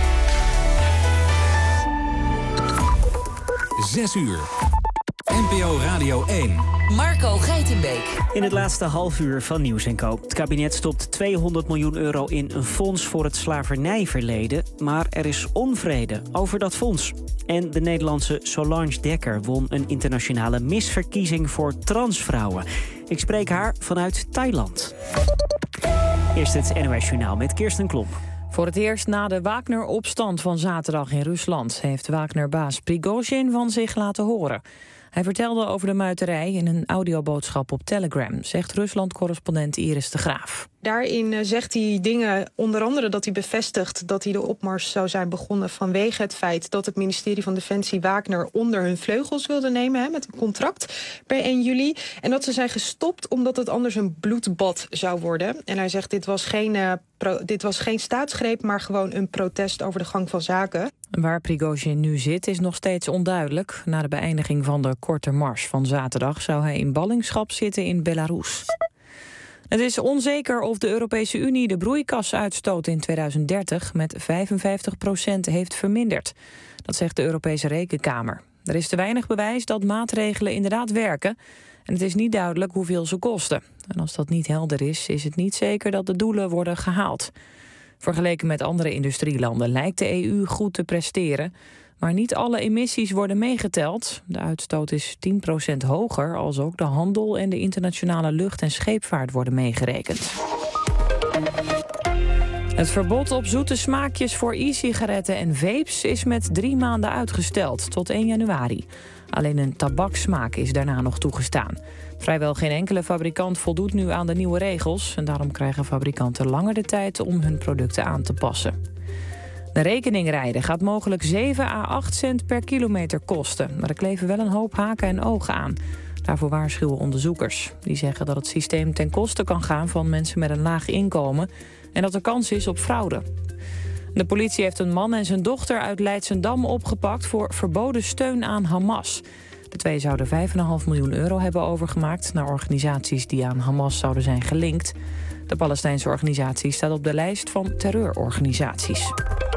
6 uur. NPO Radio 1.
Marco Geitenbeek.
In het laatste half uur van Nieuws & Co. Het kabinet stopt €200 miljoen in een fonds voor het slavernijverleden. Maar er is onvrede over dat fonds. En de Nederlandse Solange Dekker won een internationale misverkiezing voor transvrouwen. Ik spreek haar vanuit Thailand. Eerst het NOS Journaal met Kirsten Klomp.
Voor het eerst na de Wagner-opstand van zaterdag in Rusland heeft Wagner-baas Prigozhin van zich laten horen. Hij vertelde over de muiterij in een audioboodschap op Telegram, zegt Rusland-correspondent Iris de Graaf.
Daarin zegt hij dingen, onder andere dat hij bevestigt dat hij de opmars zou zijn begonnen vanwege het feit dat het ministerie van Defensie Wagner onder hun vleugels wilde nemen met een contract per 1 juli. En dat ze zijn gestopt omdat het anders een bloedbad zou worden. En hij zegt dit was geen staatsgreep, maar gewoon een protest over de gang van zaken.
Waar Prigozhin nu zit is nog steeds onduidelijk. Na de beëindiging van de korte mars van zaterdag zou hij in ballingschap zitten in Belarus. Het is onzeker of de Europese Unie de broeikasuitstoot in 2030 met 55% heeft verminderd. Dat zegt de Europese Rekenkamer. Er is te weinig bewijs dat maatregelen inderdaad werken. En het is niet duidelijk hoeveel ze kosten. En als dat niet helder is, is het niet zeker dat de doelen worden gehaald. Vergeleken met andere industrielanden lijkt de EU goed te presteren. Maar niet alle emissies worden meegeteld. De uitstoot is 10% hoger als ook de handel en de internationale lucht- en scheepvaart worden meegerekend. Het verbod op zoete smaakjes voor e-sigaretten en vapes is met 3 maanden uitgesteld tot 1 januari. Alleen een tabakssmaak is daarna nog toegestaan. Vrijwel geen enkele fabrikant voldoet nu aan de nieuwe regels en daarom krijgen fabrikanten langer de tijd om hun producten aan te passen. De rekeningrijden gaat mogelijk 7 à 8 cent per kilometer kosten. Maar er kleven wel een hoop haken en ogen aan. Daarvoor waarschuwen onderzoekers. Die zeggen dat het systeem ten koste kan gaan van mensen met een laag inkomen en dat er kans is op fraude. De politie heeft een man en zijn dochter uit Leidschendam opgepakt voor verboden steun aan Hamas. De twee zouden €5,5 miljoen hebben overgemaakt naar organisaties die aan Hamas zouden zijn gelinkt. De Palestijnse organisatie staat op de lijst van terreurorganisaties.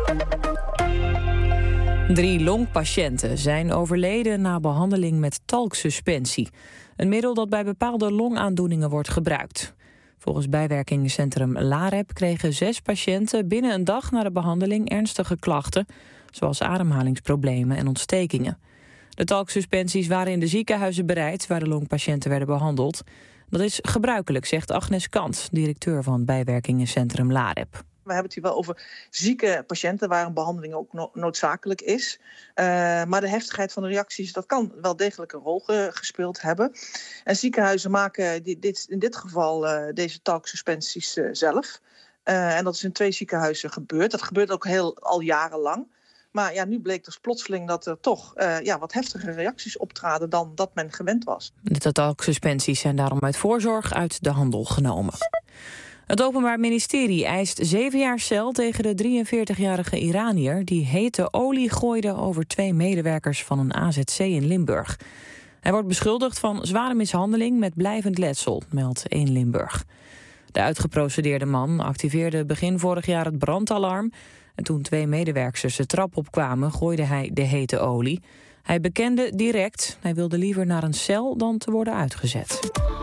3 longpatiënten zijn overleden na behandeling met talksuspensie. Een middel dat bij bepaalde longaandoeningen wordt gebruikt. Volgens bijwerkingencentrum LAREP kregen 6 patiënten binnen een dag na de behandeling ernstige klachten, zoals ademhalingsproblemen en ontstekingen. De talksuspensies waren in de ziekenhuizen bereid waar de longpatiënten werden behandeld. Dat is gebruikelijk, zegt Agnes Kant, directeur van bijwerkingencentrum LAREP.
We hebben het hier wel over zieke patiënten waar een behandeling ook noodzakelijk is. Maar de heftigheid van de reacties, dat kan wel degelijk een rol gespeeld hebben. En ziekenhuizen maken in dit geval deze talksuspensies zelf. En dat is in 2 ziekenhuizen gebeurd. Dat gebeurt ook al jarenlang. Maar ja, nu bleek dus plotseling dat er toch wat heftige reacties optraden dan dat men gewend was.
De talksuspensies zijn daarom uit voorzorg uit de handel genomen. Het Openbaar Ministerie eist 7 jaar cel tegen de 43-jarige Iranier die hete olie gooide over 2 medewerkers van een AZC in Limburg. Hij wordt beschuldigd van zware mishandeling met blijvend letsel, meldt 1 Limburg. De uitgeprocedeerde man activeerde begin vorig jaar het brandalarm. En toen 2 medewerkers de trap opkwamen, gooide hij de hete olie. Hij bekende direct, hij wilde liever naar een cel dan te worden uitgezet.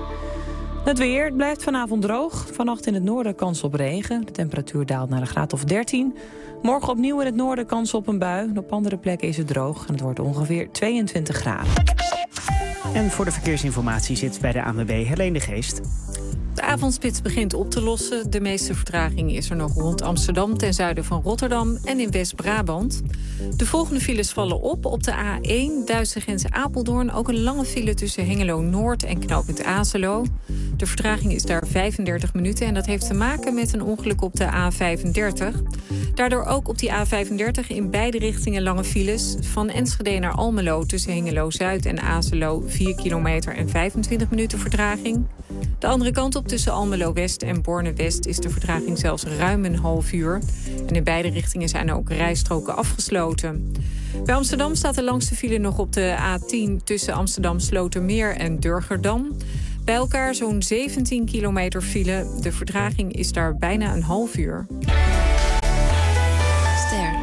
Het weer, het blijft vanavond droog. Vannacht in het noorden kans op regen. De temperatuur daalt naar een graad of 13. Morgen opnieuw in het noorden kans op een bui. Op andere plekken is het droog en het wordt ongeveer 22 graden.
En voor de verkeersinformatie zit bij de ANWB Helene de Geest.
De avondspits begint op te lossen. De meeste vertraging is er nog rond Amsterdam, ten zuiden van Rotterdam en in West-Brabant. De volgende files vallen op de A1, Duitse grens Apeldoorn. Ook een lange file tussen Hengelo-Noord en knooppunt Azelo. De vertraging is daar 35 minuten en dat heeft te maken met een ongeluk op de A35. Daardoor ook op die A35 in beide richtingen lange files. Van Enschede naar Almelo tussen Hengelo-Zuid en Azelo 4 kilometer en 25 minuten vertraging. De andere kant op tussen Almelo-West en Borne-West is de vertraging zelfs ruim een half uur. En in beide richtingen zijn ook rijstroken afgesloten. Bij Amsterdam staat de langste file nog op de A10 tussen Amsterdam-Slotermeer en Durgerdam. Bij elkaar zo'n 17 kilometer file. De vertraging is daar bijna een half uur.
Ster.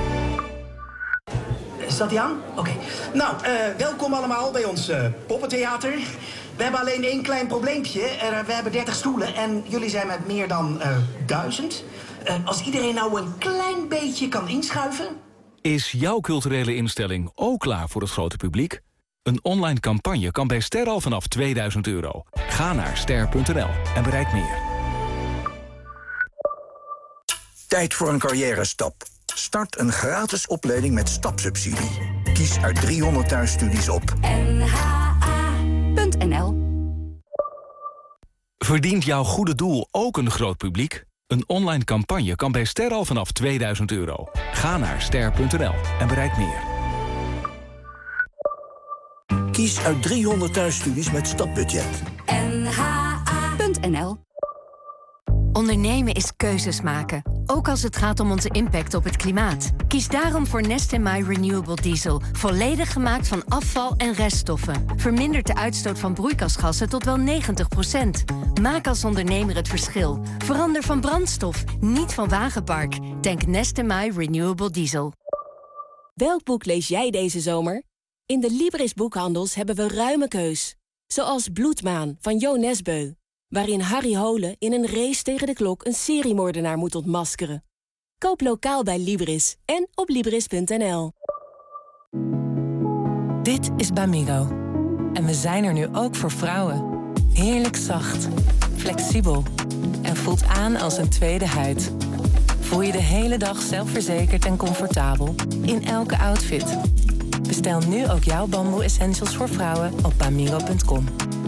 Staat die aan? Oké. Nou, welkom allemaal bij ons poppentheater. We hebben alleen 1 klein probleempje. We hebben 30 stoelen en jullie zijn met meer dan 1000. Als iedereen nou een klein beetje kan inschuiven.
Is jouw culturele instelling ook klaar voor het grote publiek? Een online campagne kan bij Ster al vanaf €2000. Ga naar ster.nl en bereik meer.
Tijd voor een carrière-stap. Start een gratis opleiding met stapsubsidie. Kies uit 300 thuisstudies op
nha.nl.
Verdient jouw goede doel ook een groot publiek? Een online campagne kan bij Ster al vanaf €2000. Ga naar ster.nl en bereik meer.
Kies uit 300 thuisstudies met stapbudget.
nha.nl.
Ondernemen is keuzes maken, ook als het gaat om onze impact op het klimaat. Kies daarom voor Nest & My Renewable Diesel, volledig gemaakt van afval en reststoffen. Vermindert de uitstoot van broeikasgassen tot wel 90%. Maak als ondernemer het verschil. Verander van brandstof, niet van wagenpark. Tank Nest & My Renewable Diesel.
Welk boek lees jij deze zomer? In de Libris boekhandels hebben we ruime keus. Zoals Bloedmaan van Jo Nesbø, waarin Harry Holen in een race tegen de klok een seriemoordenaar moet ontmaskeren. Koop lokaal bij Libris en op Libris.nl.
Dit is Bamigo. En we zijn er nu ook voor vrouwen. Heerlijk zacht, flexibel en voelt aan als een tweede huid. Voel je de hele dag zelfverzekerd en comfortabel in elke outfit. Bestel nu ook jouw bamboe essentials voor vrouwen op bamigo.com.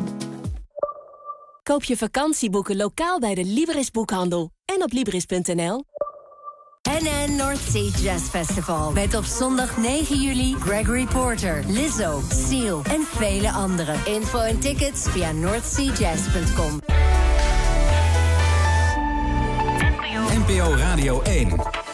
Koop je vakantieboeken lokaal bij de Libris boekhandel en op Libris.nl.
NN North Sea Jazz Festival. Met op zondag 9 juli Gregory Porter, Lizzo, Seal en vele anderen. Info en tickets via northseajazz.com.
NPO Radio 1.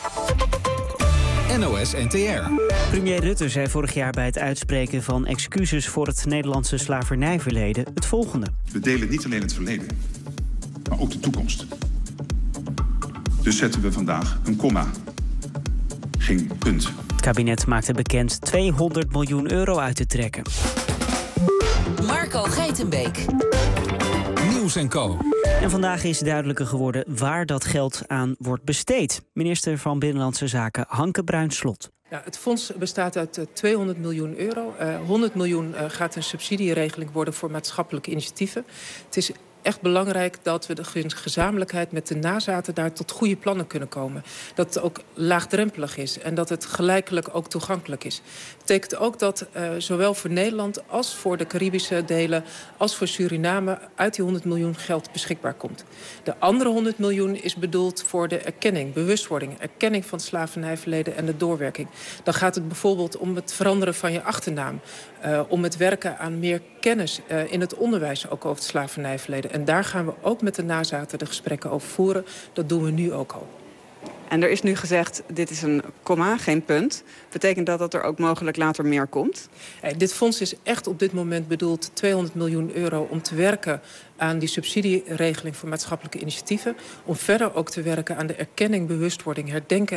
NOS NTR.
Premier Rutte zei vorig jaar bij het uitspreken van excuses voor het Nederlandse slavernijverleden het volgende.
We delen niet alleen het verleden, maar ook de toekomst. Dus zetten we vandaag een komma. Geen punt.
Het kabinet maakte bekend €200 miljoen uit te trekken.
Marco Geitenbeek. Nieuws en Co.
En vandaag is duidelijker geworden waar dat geld aan wordt besteed. Minister van Binnenlandse Zaken Hanke Bruins-Slot.
Ja, het fonds bestaat uit 200 miljoen euro. 100 miljoen gaat een subsidieregeling worden voor maatschappelijke initiatieven. Het is echt belangrijk dat we de gezamenlijkheid met de nazaten daar tot goede plannen kunnen komen. Dat het ook laagdrempelig is en dat het gelijkelijk ook toegankelijk is. Dat betekent ook dat zowel voor Nederland als voor de Caribische delen als voor Suriname uit die 100 miljoen geld beschikbaar komt. De andere 100 miljoen is bedoeld voor de erkenning, bewustwording, erkenning van het slavernijverleden en de doorwerking. Dan gaat het bijvoorbeeld om het veranderen van je achternaam. Om het werken aan meer kennis in het onderwijs ook over het slavernijverleden. En daar gaan we ook met de nazaten de gesprekken over voeren. Dat doen we nu ook al.
En er is nu gezegd, dit is een komma, geen punt. Betekent dat er ook mogelijk later meer komt?
Dit fonds is echt op dit moment bedoeld 200 miljoen euro om te werken aan die subsidieregeling voor maatschappelijke initiatieven. Om verder ook te werken aan de erkenning, bewustwording,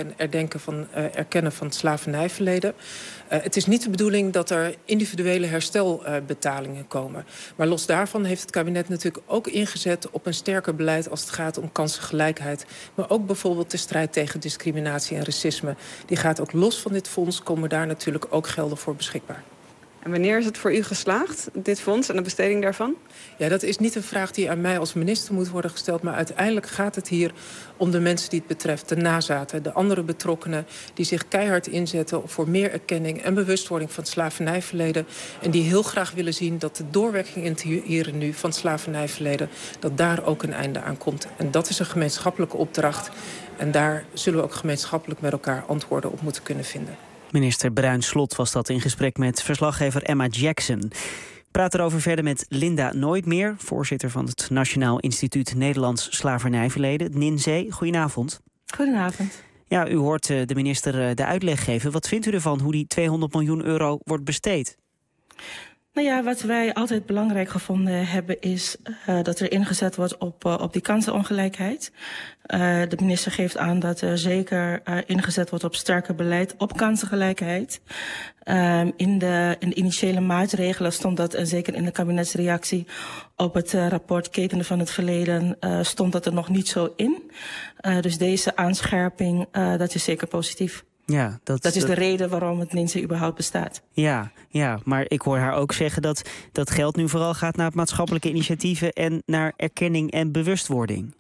erkennen van het slavernijverleden. Het is niet de bedoeling dat er individuele herstelbetalingen komen. Maar los daarvan heeft het kabinet natuurlijk ook ingezet op een sterker beleid als het gaat om kansengelijkheid. Maar ook bijvoorbeeld de strijd tegen discriminatie en racisme. Die gaat ook los van dit fonds, komen daar natuurlijk ook gelden voor beschikbaar.
En wanneer is het voor u geslaagd, dit fonds en de besteding daarvan?
Ja, dat is niet een vraag die aan mij als minister moet worden gesteld. Maar uiteindelijk gaat het hier om de mensen die het betreft. De nazaten, de andere betrokkenen die zich keihard inzetten voor meer erkenning en bewustwording van het slavernijverleden. En die heel graag willen zien dat de doorwerking in het hier en nu van het slavernijverleden, dat daar ook een einde aan komt. En dat is een gemeenschappelijke opdracht. En daar zullen we ook gemeenschappelijk met elkaar antwoorden op moeten kunnen vinden.
Minister Bruins-Slot was dat in gesprek met verslaggever Emma Jackson. Ik praat erover verder met Linda Nooitmeer, voorzitter van het Nationaal Instituut Nederlands Slavernijverleden, het NINSE. Goedenavond.
Goedenavond.
Ja, u hoort de minister de uitleg geven. Wat vindt u ervan hoe die 200 miljoen euro wordt besteed?
Nou ja, wat wij altijd belangrijk gevonden hebben is dat er ingezet wordt op die kansenongelijkheid. De minister geeft aan dat er zeker ingezet wordt op sterker beleid op kansengelijkheid. In de initiële maatregelen stond dat, en zeker in de kabinetsreactie op het rapport Ketenen van het Verleden, stond dat er nog niet zo in. Dus deze aanscherping, dat is zeker positief.
Ja, dat
is de reden waarom het NINSE überhaupt bestaat.
Ja, maar ik hoor haar ook zeggen dat geld nu vooral gaat naar maatschappelijke initiatieven en naar erkenning en bewustwording.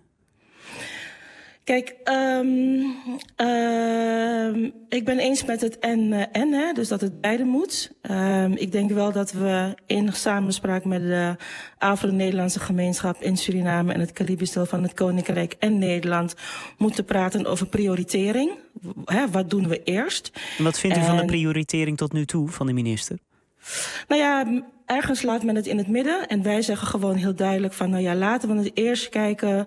Kijk, ik ben eens met het en, dus dat het beide moet. Ik denk wel dat we in samenspraak met de Afro-Nederlandse gemeenschap in Suriname en het Caribisch deel van het Koninkrijk en Nederland moeten praten over prioritering. Wat doen we eerst?
En wat vindt u van de prioritering tot nu toe van de minister?
Nou ja, ergens laat men het in het midden. En wij zeggen gewoon heel duidelijk van, nou ja, laten we het eerst kijken.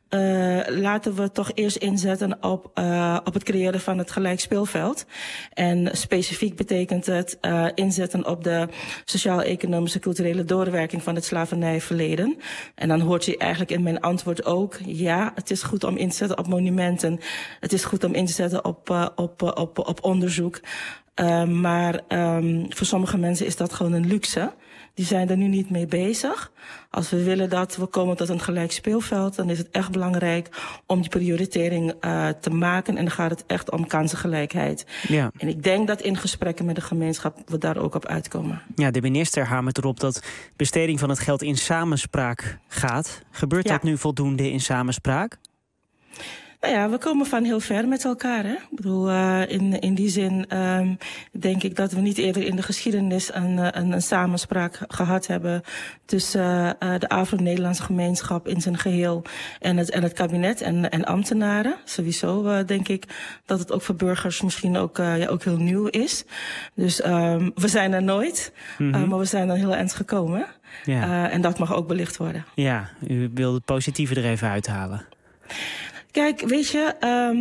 Laten we toch eerst inzetten op het creëren van het gelijk speelveld. En specifiek betekent het inzetten op de sociaal-economische culturele doorwerking van het slavernijverleden. En dan hoort u eigenlijk in mijn antwoord ook, ja, het is goed om in te zetten op monumenten. Het is goed om in te zetten op onderzoek. Maar voor sommige mensen is dat gewoon een luxe. Die zijn er nu niet mee bezig. Als we willen dat we komen tot een gelijk speelveld, dan is het echt belangrijk om die prioritering te maken. En dan gaat het echt om kansengelijkheid. Ja. En ik denk dat in gesprekken met de gemeenschap we daar ook op uitkomen.
Ja, de minister hamert erop dat besteding van het geld in samenspraak gaat. Gebeurt dat nu voldoende in samenspraak?
Nou ja, we komen van heel ver met elkaar. Hè? Ik bedoel, in die zin denk ik dat we niet eerder in de geschiedenis een samenspraak gehad hebben tussen de Afro-Nederlandse gemeenschap in zijn geheel en het kabinet en ambtenaren. Sowieso denk ik dat het ook voor burgers misschien ook heel nieuw is. Dus we zijn er nooit, maar we zijn er heel eind gekomen. Ja. En dat mag ook belicht worden.
Ja, u wil het positieve er even uithalen.
Kijk, weet je,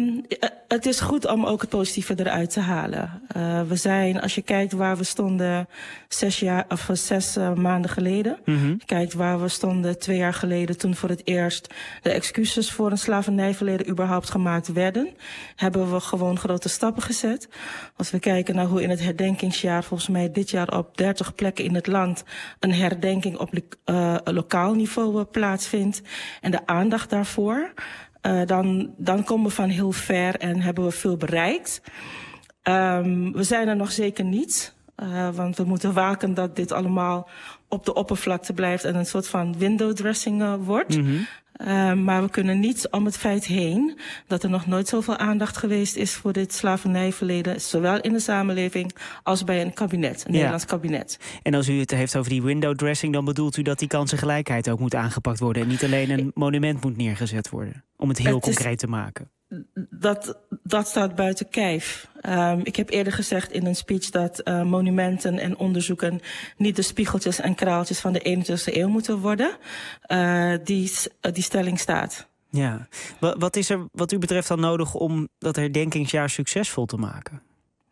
het is goed om ook het positieve eruit te halen. We zijn, als je kijkt waar we stonden 6 maanden geleden. Kijkt waar we stonden 2 jaar geleden toen voor het eerst de excuses voor een slavernijverleden überhaupt gemaakt werden. Hebben we gewoon grote stappen gezet. Als we kijken naar hoe in het herdenkingsjaar, volgens mij dit jaar op 30 plekken in het land een herdenking op lokaal niveau plaatsvindt. En de aandacht daarvoor. Dan komen we van heel ver en hebben we veel bereikt. We zijn er nog zeker niet. Want we moeten waken dat dit allemaal op de oppervlakte blijft en een soort van window dressing wordt. Mm-hmm. Maar we kunnen niet om het feit heen dat er nog nooit zoveel aandacht geweest is voor dit slavernijverleden, zowel in de samenleving als bij een kabinet, een Nederlands kabinet.
En als u het heeft over die window dressing, dan bedoelt u dat die kansengelijkheid ook moet aangepakt worden en niet alleen een monument moet neergezet worden, om het heel concreet te maken.
Dat staat buiten kijf. Ik heb eerder gezegd in een speech dat monumenten en onderzoeken niet de spiegeltjes en kraaltjes van de 21e eeuw moeten worden. Die stelling staat.
Ja. Wat is er wat u betreft dan nodig om dat herdenkingsjaar succesvol te maken?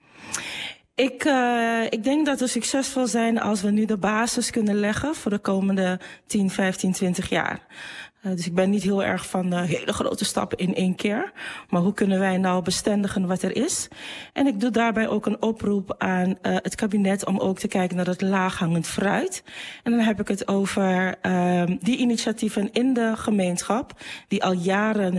Ik denk dat we succesvol zijn als we nu de basis kunnen leggen voor de komende 10, 15, 20 jaar. Dus ik ben niet heel erg van hele grote stappen in één keer. Maar hoe kunnen wij nou bestendigen wat er is? En ik doe daarbij ook een oproep aan het kabinet om ook te kijken naar het laaghangend fruit. En dan heb ik het over die initiatieven in de gemeenschap die al jaren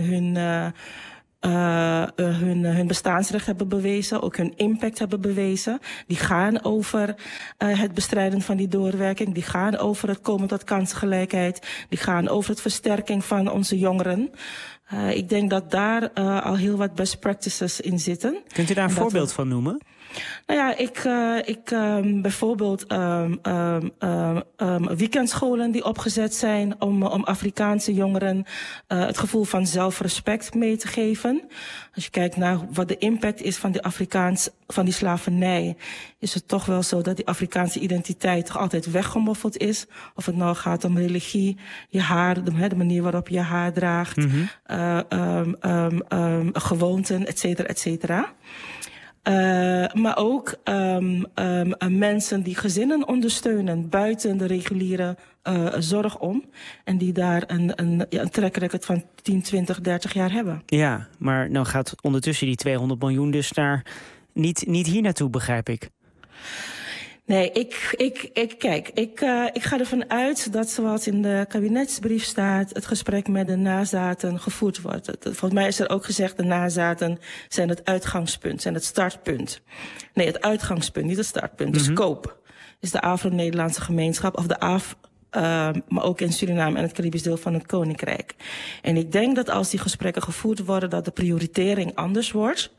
hun bestaansrecht hebben bewezen, ook hun impact hebben bewezen. Die gaan over het bestrijden van die doorwerking. Die gaan over het komen tot kansgelijkheid. Die gaan over het versterking van onze jongeren. Ik denk dat daar al heel wat best practices in zitten.
Kunt u daar een voorbeeld van noemen?
Nou ja, bijvoorbeeld weekendscholen die opgezet zijn om Afrikaanse jongeren het gevoel van zelfrespect mee te geven. Als je kijkt naar wat de impact is van die slavernij, is het toch wel zo dat die Afrikaanse identiteit toch altijd weggemoffeld is. Of het nou gaat om religie, je haar, de manier waarop je haar draagt, gewoonten, et cetera, et cetera. Maar ook mensen die gezinnen ondersteunen buiten de reguliere zorg om. En die daar een track record van 10, 20, 30 jaar hebben.
Ja, maar nou gaat ondertussen die 200 miljoen dus niet hier naartoe, begrijp ik.
Nee, ik ga ervan uit dat, zoals in de kabinetsbrief staat, het gesprek met de nazaten gevoerd wordt. Volgens mij is er ook gezegd, de nazaten zijn het uitgangspunt, zijn het startpunt. Nee, het uitgangspunt, niet het startpunt. De scope is de Afro-Nederlandse gemeenschap, of maar ook in Suriname en het Caribisch deel van het Koninkrijk. En ik denk dat als die gesprekken gevoerd worden, dat de prioritering anders wordt.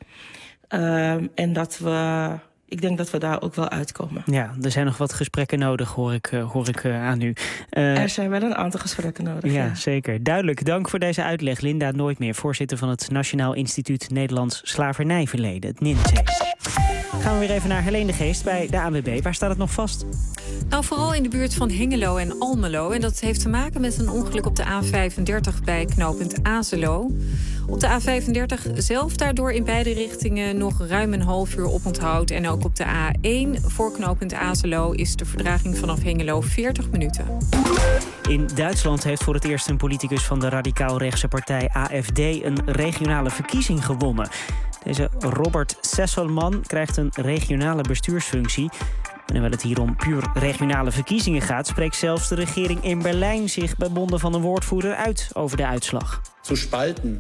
En ik denk dat we daar ook wel uitkomen.
Ja, er zijn nog wat gesprekken nodig, hoor ik aan u.
Er zijn wel een aantal gesprekken nodig.
Ja, zeker. Duidelijk. Dank voor deze uitleg. Linda Nooitmeer, voorzitter van het Nationaal Instituut Nederlands Slavernijverleden, het NINSE. Gaan we weer even naar Helene de Geest bij de ANWB. Waar staat het nog vast?
Nou, vooral in de buurt van Hengelo en Almelo. En dat heeft te maken met een ongeluk op de A35 bij knooppunt Azelo. Op de A35 zelf daardoor in beide richtingen nog ruim een half uur oponthoud. En ook op de A1 voor knooppunt Azelo is de vertraging vanaf Hengelo 40 minuten.
In Duitsland heeft voor het eerst een politicus van de radicaal-rechtse partij AfD een regionale verkiezing gewonnen. Deze Robert Sesselman krijgt een regionale bestuursfunctie. En hoewel het hier om puur regionale verkiezingen gaat, spreekt zelfs de regering in Berlijn zich bij monden van een woordvoerder uit over de uitslag.
Te spalten,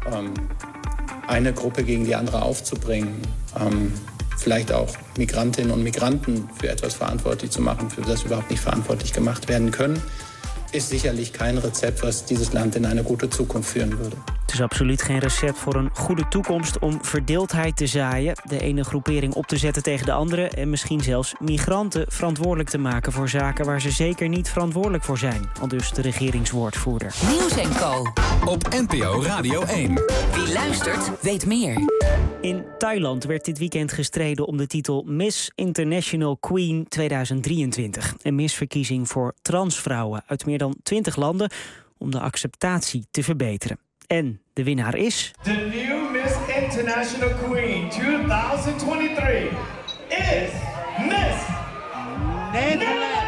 eine Gruppe gegen die andere aufzubringen, vielleicht auch Migrantinnen und Migranten für etwas verantwortlich zu machen, für das überhaupt nicht verantwortlich gemacht werden können, is sicherlich kein Rezept was dieses Land in eine gute Zukunft führen würde.
Het is absoluut geen recept voor een goede toekomst om verdeeldheid te zaaien, de ene groepering op te zetten tegen de andere en misschien zelfs migranten verantwoordelijk te maken voor zaken waar ze zeker niet verantwoordelijk voor zijn, aldus de regeringswoordvoerder.
Nieuws & Co. op NPO Radio 1. Wie luistert, weet meer.
In Thailand werd dit weekend gestreden om de titel Miss International Queen 2023. Een misverkiezing voor transvrouwen uit meer dan 20 landen om de acceptatie te verbeteren. En de winnaar is...
The new Miss International Queen 2023 is Miss Netherlands.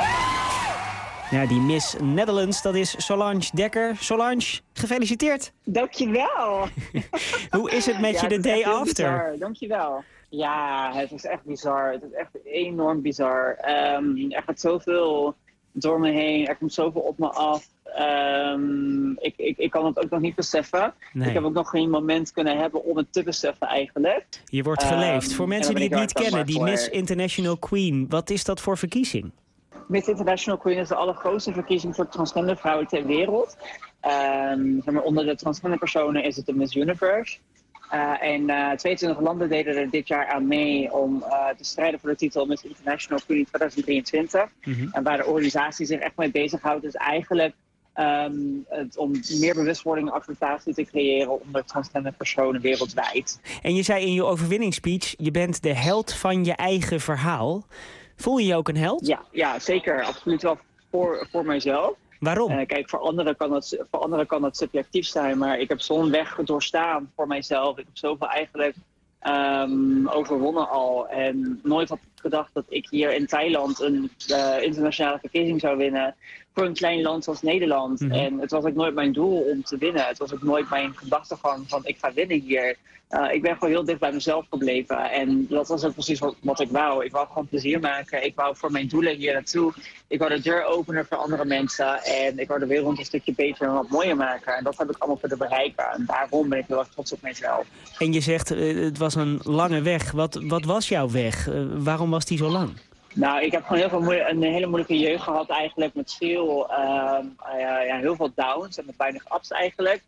Ja, die Miss Netherlands, dat is Solange Dekker. Solange, gefeliciteerd.
Dankjewel.
Hoe is het met je de day after?
Bizar. Dankjewel. Ja, het is echt bizar. Het is echt enorm bizar. Er gaat zoveel door me heen. Er komt zoveel op me af. Ik kan het ook nog niet beseffen.
Nee.
Ik heb ook nog geen moment kunnen hebben om het te beseffen eigenlijk.
Je wordt geleefd. Voor mensen die het niet kennen, die Miss International Queen, wat is dat voor verkiezing?
Miss International Queen is de allergrootste verkiezing voor transgender vrouwen ter wereld. Onder de transgender personen is het de Miss Universe. 22 landen deden er dit jaar aan mee om te strijden voor de titel Miss International Queen 2023. Mm-hmm. En waar de organisatie zich echt mee bezighoudt is eigenlijk om meer bewustwording en acceptatie te creëren onder transgender personen wereldwijd.
En je zei in je overwinningsspeech, je bent de held van je eigen verhaal. Voel je je ook een held?
Ja, zeker. Absoluut wel voor mijzelf.
Waarom?
Kijk, voor anderen kan dat subjectief zijn, maar ik heb zo'n weg doorstaan voor mijzelf. Ik heb zoveel eigenlijk overwonnen al. En nooit had ik gedacht dat ik hier in Thailand een internationale verkiezing zou winnen voor een klein land zoals Nederland. Mm-hmm. En het was ook nooit mijn doel om te winnen. Het was ook nooit mijn gedachtegang van ik ga winnen hier. Ik ben gewoon heel dicht bij mezelf gebleven. En dat was ook precies wat ik wou. Ik wou gewoon plezier maken. Ik wou voor mijn doelen hier naartoe. Ik wou de deur openen voor andere mensen. En ik wou de wereld een stukje beter en wat mooier maken. En dat heb ik allemaal kunnen bereiken. En daarom ben ik heel erg trots op mezelf.
En je zegt, het was een lange weg. Wat was jouw weg? Waarom was die zo lang?
Nou, ik heb gewoon een hele moeilijke jeugd gehad eigenlijk. Met heel veel downs en met weinig ups eigenlijk.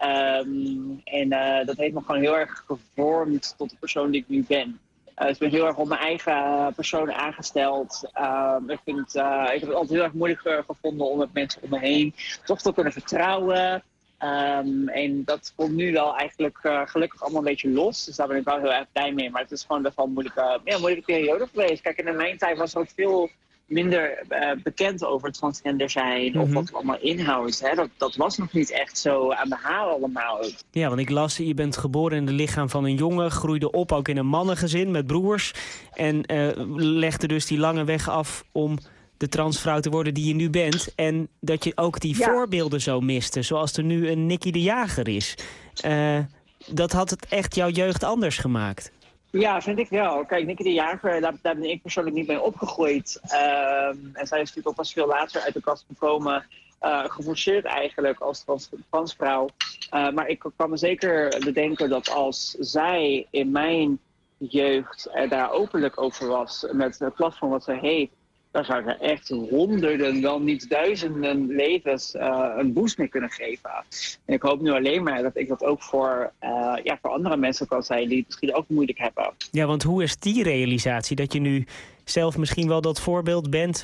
Dat heeft me gewoon heel erg gevormd tot de persoon die ik nu ben. Dus ik ben heel erg op mijn eigen persoon aangesteld. Ik heb het altijd heel erg moeilijk gevonden om met mensen om me heen toch te kunnen vertrouwen. En dat komt nu wel eigenlijk gelukkig allemaal een beetje los. Dus daar ben ik wel heel erg blij mee. Maar het is gewoon best wel een moeilijke periode geweest. Kijk, in mijn tijd was er ook veel minder bekend over transgender zijn. Mm-hmm. Of wat het allemaal inhoudt. Hè? Dat was nog niet echt zo aan de haal allemaal.
Ja, want ik las, je bent geboren in het lichaam van een jongen. Groeide op ook in een mannengezin met broers. En legde dus die lange weg af om de transvrouw te worden die je nu bent. En dat je ook die voorbeelden zo miste. Zoals er nu een Nicky de Jager is. Dat had het echt jouw jeugd anders gemaakt.
Ja, vind ik wel. Kijk, Nicky de Jager, daar ben ik persoonlijk niet mee opgegroeid. En zij is natuurlijk ook pas veel later uit de kast gekomen. Geforceerd eigenlijk als transvrouw. Maar ik kan me zeker bedenken dat als zij in mijn jeugd daar openlijk over was, met het platform wat ze heeft, dan zou ze echt honderden, dan niet duizenden levens een boost mee kunnen geven. En ik hoop nu alleen maar dat ik dat ook voor andere mensen kan zijn die het misschien ook moeilijk hebben.
Ja, want hoe is die realisatie dat je nu zelf misschien wel dat voorbeeld bent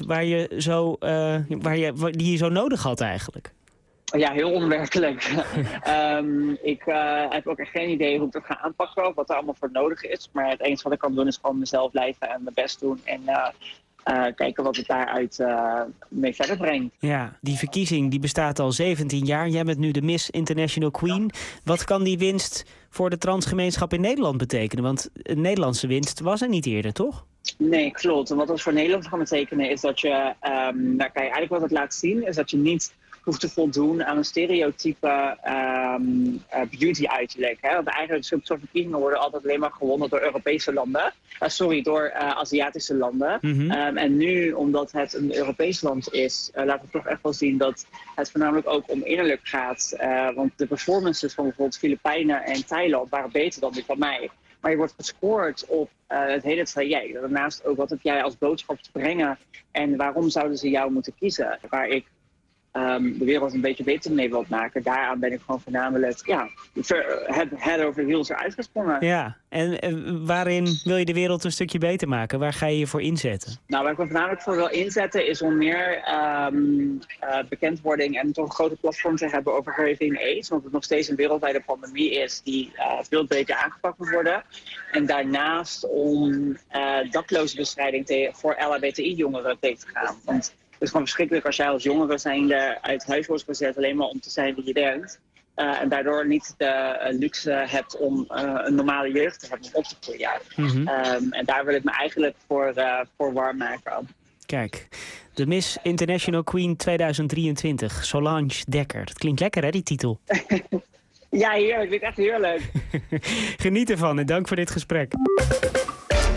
die je zo nodig had eigenlijk?
Ja, heel onwerkelijk. Ik heb ook echt geen idee hoe ik dat ga aanpakken of wat er allemaal voor nodig is. Maar het enige wat ik kan doen is gewoon mezelf blijven en mijn best doen. En kijken wat het daaruit mee verder brengt.
Ja, die verkiezing die bestaat al 17 jaar. Jij bent nu de Miss International Queen. Wat kan die winst voor de transgemeenschap in Nederland betekenen? Want een Nederlandse winst was er niet eerder, toch?
Nee, klopt. En wat dat voor Nederland kan betekenen is dat je, eigenlijk wat het laat zien, is dat je niet hoeft te voldoen aan een stereotype beauty-uiterlijk. Want eigenlijk zulke soort verkiezingen worden altijd alleen maar gewonnen door Europese landen. Door Aziatische landen. Mm-hmm. En nu, omdat het een Europees land is, laat het toch echt wel zien dat het voornamelijk ook om innerlijk gaat. Want de performances van bijvoorbeeld Filipijnen en Thailand waren beter dan die van mij. Maar je wordt gescoord op het hele traject. Daarnaast ook wat heb jij als boodschap te brengen en waarom zouden ze jou moeten kiezen. Waar ik de wereld een beetje beter mee wilt maken. Daaraan ben ik gewoon voornamelijk head over heels eruit gesprongen.
Ja, en waarin wil je de wereld een stukje beter maken? Waar ga je je voor inzetten?
Nou, waar ik me voornamelijk voor wil inzetten is om meer bekendwording en toch een grote platform te hebben over HIV en AIDS. Want het nog steeds een wereldwijde pandemie is die veel beter aangepakt moet worden. En daarnaast om daklozenbestrijding voor LHBTI-jongeren tegen te gaan. Want het is gewoon verschrikkelijk als jij als jongere zijnde uit huis wordt gezet alleen maar om te zijn wie je bent. En daardoor niet de luxe hebt om een normale jeugd te hebben om op te groeien. Mm-hmm. En daar wil ik me eigenlijk voor warm maken.
Kijk, de Miss International Queen 2023, Solange Dekker. Dat klinkt lekker hè, die titel?
Ja, heerlijk. Klinkt echt heerlijk.
Geniet ervan en dank voor dit gesprek.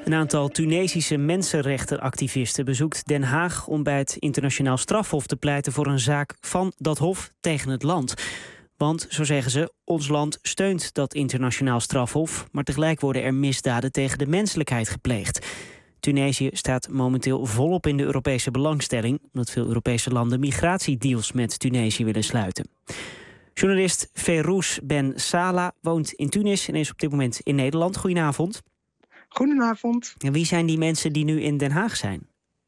Een aantal Tunesische mensenrechtenactivisten bezoekt Den Haag om bij het Internationaal Strafhof te pleiten voor een zaak van dat hof tegen het land. Want, zo zeggen ze, ons land steunt dat Internationaal Strafhof, maar tegelijk worden er misdaden tegen de menselijkheid gepleegd. Tunesië staat momenteel volop in de Europese belangstelling, omdat veel Europese landen migratiedeals met Tunesië willen sluiten. Journalist Fayrouz Ben Salah woont in Tunis en is op dit moment in Nederland. Goedenavond.
Goedenavond.
En wie zijn die mensen die nu in Den Haag zijn?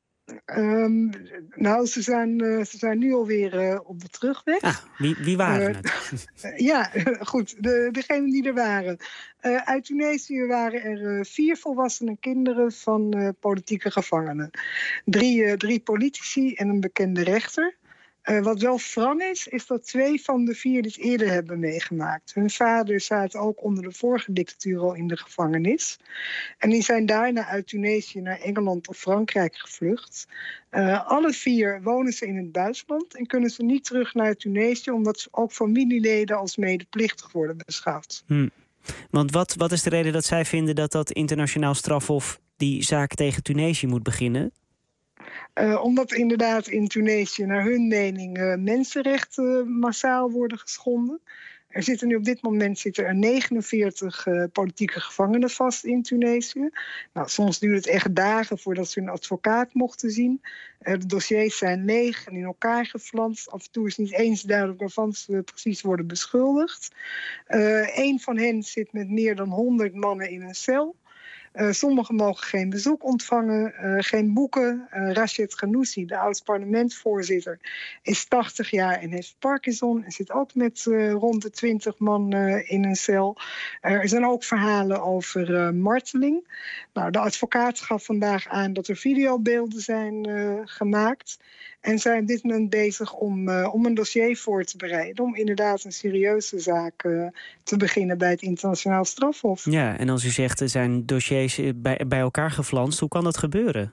Ze zijn nu alweer op de terugweg.
Wie waren het?
Ja, goed. Degenen die er waren. Uit Tunesië waren er 4 volwassenen kinderen van politieke gevangenen. 3 politici en een bekende rechter. Wat wel wrang is dat 2 van de 4 dit eerder hebben meegemaakt. Hun vader zaten ook onder de vorige dictatuur al in de gevangenis. En die zijn daarna uit Tunesië naar Engeland of Frankrijk gevlucht. Alle 4 wonen ze in het buitenland en kunnen ze niet terug naar Tunesië, omdat ze ook familieleden als medeplichtig worden beschouwd.
Want wat is de reden dat zij vinden dat dat Internationaal Strafhof die zaak tegen Tunesië moet beginnen?
Omdat inderdaad in Tunesië naar hun mening mensenrechten massaal worden geschonden. Er zitten nu op dit moment 49 politieke gevangenen vast in Tunesië. Nou, soms duurt het echt dagen voordat ze hun advocaat mochten zien. De dossiers zijn leeg en in elkaar geflanst. Af en toe is niet eens duidelijk waarvan ze precies worden beschuldigd. Een van hen zit met meer dan 100 mannen in een cel. Sommigen mogen geen bezoek ontvangen, geen boeken. Rachid Ghannouchi, de oud-parlementsvoorzitter, is 80 jaar en heeft Parkinson. En zit ook met rond de 20 man in een cel. Er zijn ook verhalen over marteling. Nou, de advocaat gaf vandaag aan dat er videobeelden zijn gemaakt. En zijn op dit moment bezig om een dossier voor te bereiden. Om inderdaad een serieuze zaak te beginnen bij het Internationaal Strafhof.
Ja, en als u zegt er zijn dossiers bij elkaar geflanst, hoe kan dat gebeuren?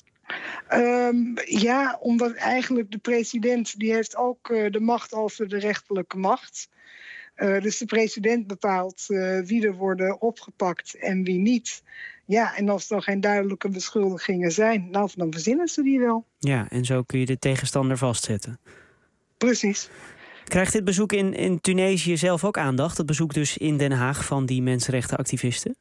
Omdat eigenlijk de president die heeft ook de macht over de rechterlijke macht. Dus de president bepaalt wie er worden opgepakt en wie niet. Ja, en als er geen duidelijke beschuldigingen zijn, dan verzinnen ze die wel.
Ja, en zo kun je de tegenstander vastzetten.
Precies.
Krijgt dit bezoek in Tunesië zelf ook aandacht? Het bezoek dus in Den Haag van die mensenrechtenactivisten?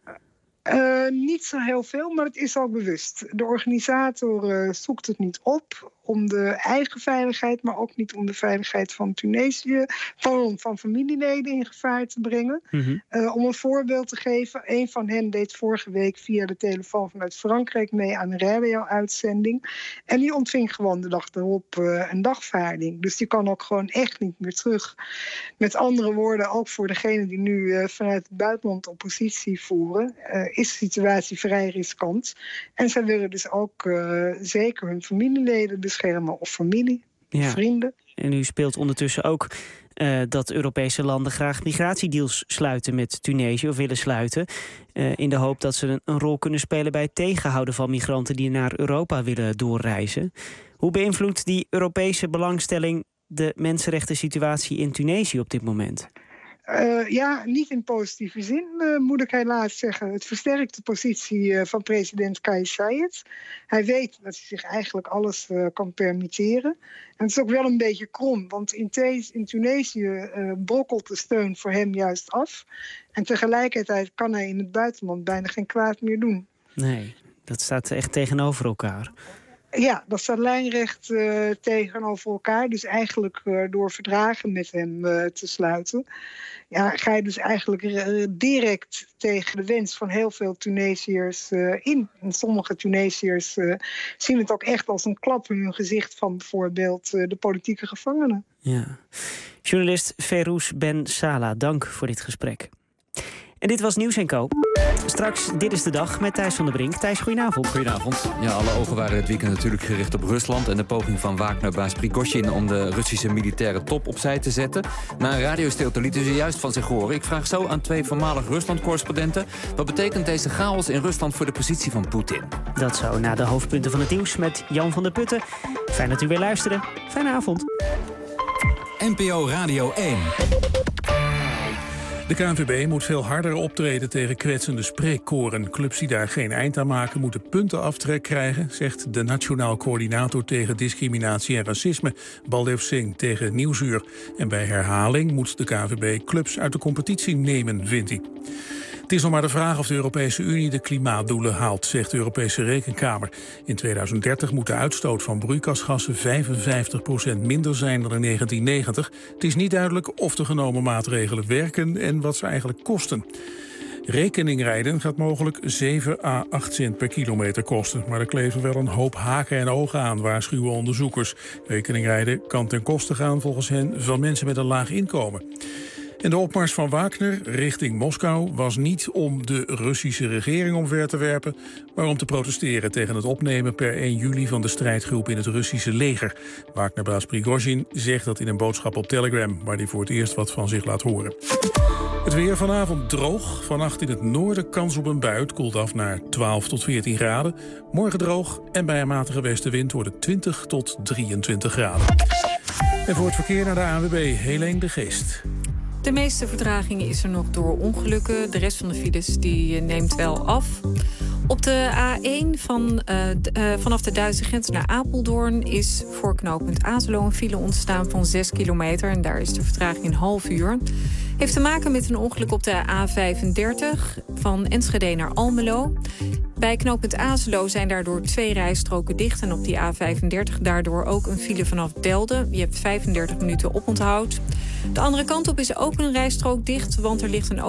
Niet zo heel veel, maar het is ook bewust. De organisator zoekt het niet op om de eigen veiligheid, maar ook niet om de veiligheid van Tunesië, van familieleden in gevaar te brengen. Om een voorbeeld te geven, een van hen deed vorige week via de telefoon vanuit Frankrijk mee aan een radio-uitzending. En die ontving gewoon de dag erop een dagvaarding. Dus die kan ook gewoon echt niet meer terug. Met andere woorden, ook voor degenen die nu vanuit het buitenland oppositie voeren, is de situatie vrij riskant. En zij willen dus ook zeker hun familieleden beschermen of familie, vrienden.
En u speelt ondertussen ook dat Europese landen graag migratiedeals sluiten met Tunesië of willen sluiten. In de hoop dat ze een rol kunnen spelen bij het tegenhouden van migranten die naar Europa willen doorreizen. Hoe beïnvloedt die Europese belangstelling de mensenrechten situatie in Tunesië op dit moment?
Niet in positieve zin, moet ik helaas zeggen. Het versterkt de positie van president Kais Saied. Hij weet dat hij zich eigenlijk alles kan permitteren. En het is ook wel een beetje krom, want in Tunesië brokkelt de steun voor hem juist af. En tegelijkertijd kan hij in het buitenland bijna geen kwaad meer doen.
Nee, dat staat echt tegenover elkaar.
Ja, dat staat lijnrecht tegenover elkaar. Dus eigenlijk door verdragen met hem te sluiten, ga je dus eigenlijk direct tegen de wens van heel veel Tunesiërs in. En sommige Tunesiërs zien het ook echt als een klap in hun gezicht van bijvoorbeeld de politieke gevangenen.
Ja. Journalist Fayrouz Ben Salah, dank voor dit gesprek. En dit was Nieuws & Co. Straks Dit is de Dag met Thijs van der Brink. Thijs, goedenavond.
Goedenavond. Ja, alle ogen waren dit weekend natuurlijk gericht op Rusland en de poging van Wagner-baas Prigozhin om de Russische militaire top opzij te zetten. Na een radiostilte lieten ze juist van zich horen. Ik vraag zo aan 2 voormalig Rusland-correspondenten: wat betekent deze chaos in Rusland voor de positie van Poetin?
Dat zo na de hoofdpunten van het nieuws met Jan van der Putten. Fijn dat u weer luisterde. Fijne avond.
NPO Radio 1.
De KNVB moet veel harder optreden tegen kwetsende spreekkoren. Clubs die daar geen eind aan maken moeten puntenaftrek krijgen, zegt de Nationaal Coördinator tegen Discriminatie en Racisme, Baldev Singh, tegen Nieuwsuur. En bij herhaling moet de KNVB clubs uit de competitie nemen, vindt hij. Het is nog maar de vraag of de Europese Unie de klimaatdoelen haalt, zegt de Europese Rekenkamer. In 2030 moet de uitstoot van broeikasgassen 55% minder zijn dan in 1990. Het is niet duidelijk of de genomen maatregelen werken en wat ze eigenlijk kosten. Rekeningrijden gaat mogelijk 7 à 8 cent per kilometer kosten. Maar er kleven wel een hoop haken en ogen aan, waarschuwen onderzoekers. Rekeningrijden kan ten koste gaan volgens hen van mensen met een laag inkomen. En de opmars van Wagner richting Moskou was niet om de Russische regering omver te werpen, maar om te protesteren tegen het opnemen per 1 juli van de strijdgroep in het Russische leger. Wagner-baas Prigozhin zegt dat in een boodschap op Telegram, waar hij voor het eerst wat van zich laat horen. Het weer vanavond droog. Vannacht in het noorden kans op een bui. Het koelt af naar 12 tot 14 graden. Morgen droog en bij een matige westenwind wordt het 20 tot 23 graden. En voor het verkeer naar de ANWB, Helene de Geest.
De meeste vertraging is er nog door ongelukken. De rest van de files die neemt wel af. Op de A1 vanaf de Duitse grens naar Apeldoorn is voor knooppunt Azelo een file ontstaan van 6 kilometer. En daar is de vertraging een half uur. Heeft te maken met een ongeluk op de A35 van Enschede naar Almelo. Bij knooppunt Azelo zijn daardoor 2 rijstroken dicht. En op die A35 daardoor ook een file vanaf Delden. Je hebt 35 minuten oponthoud. De andere kant op is ook een rijstrook dicht, want er ligt een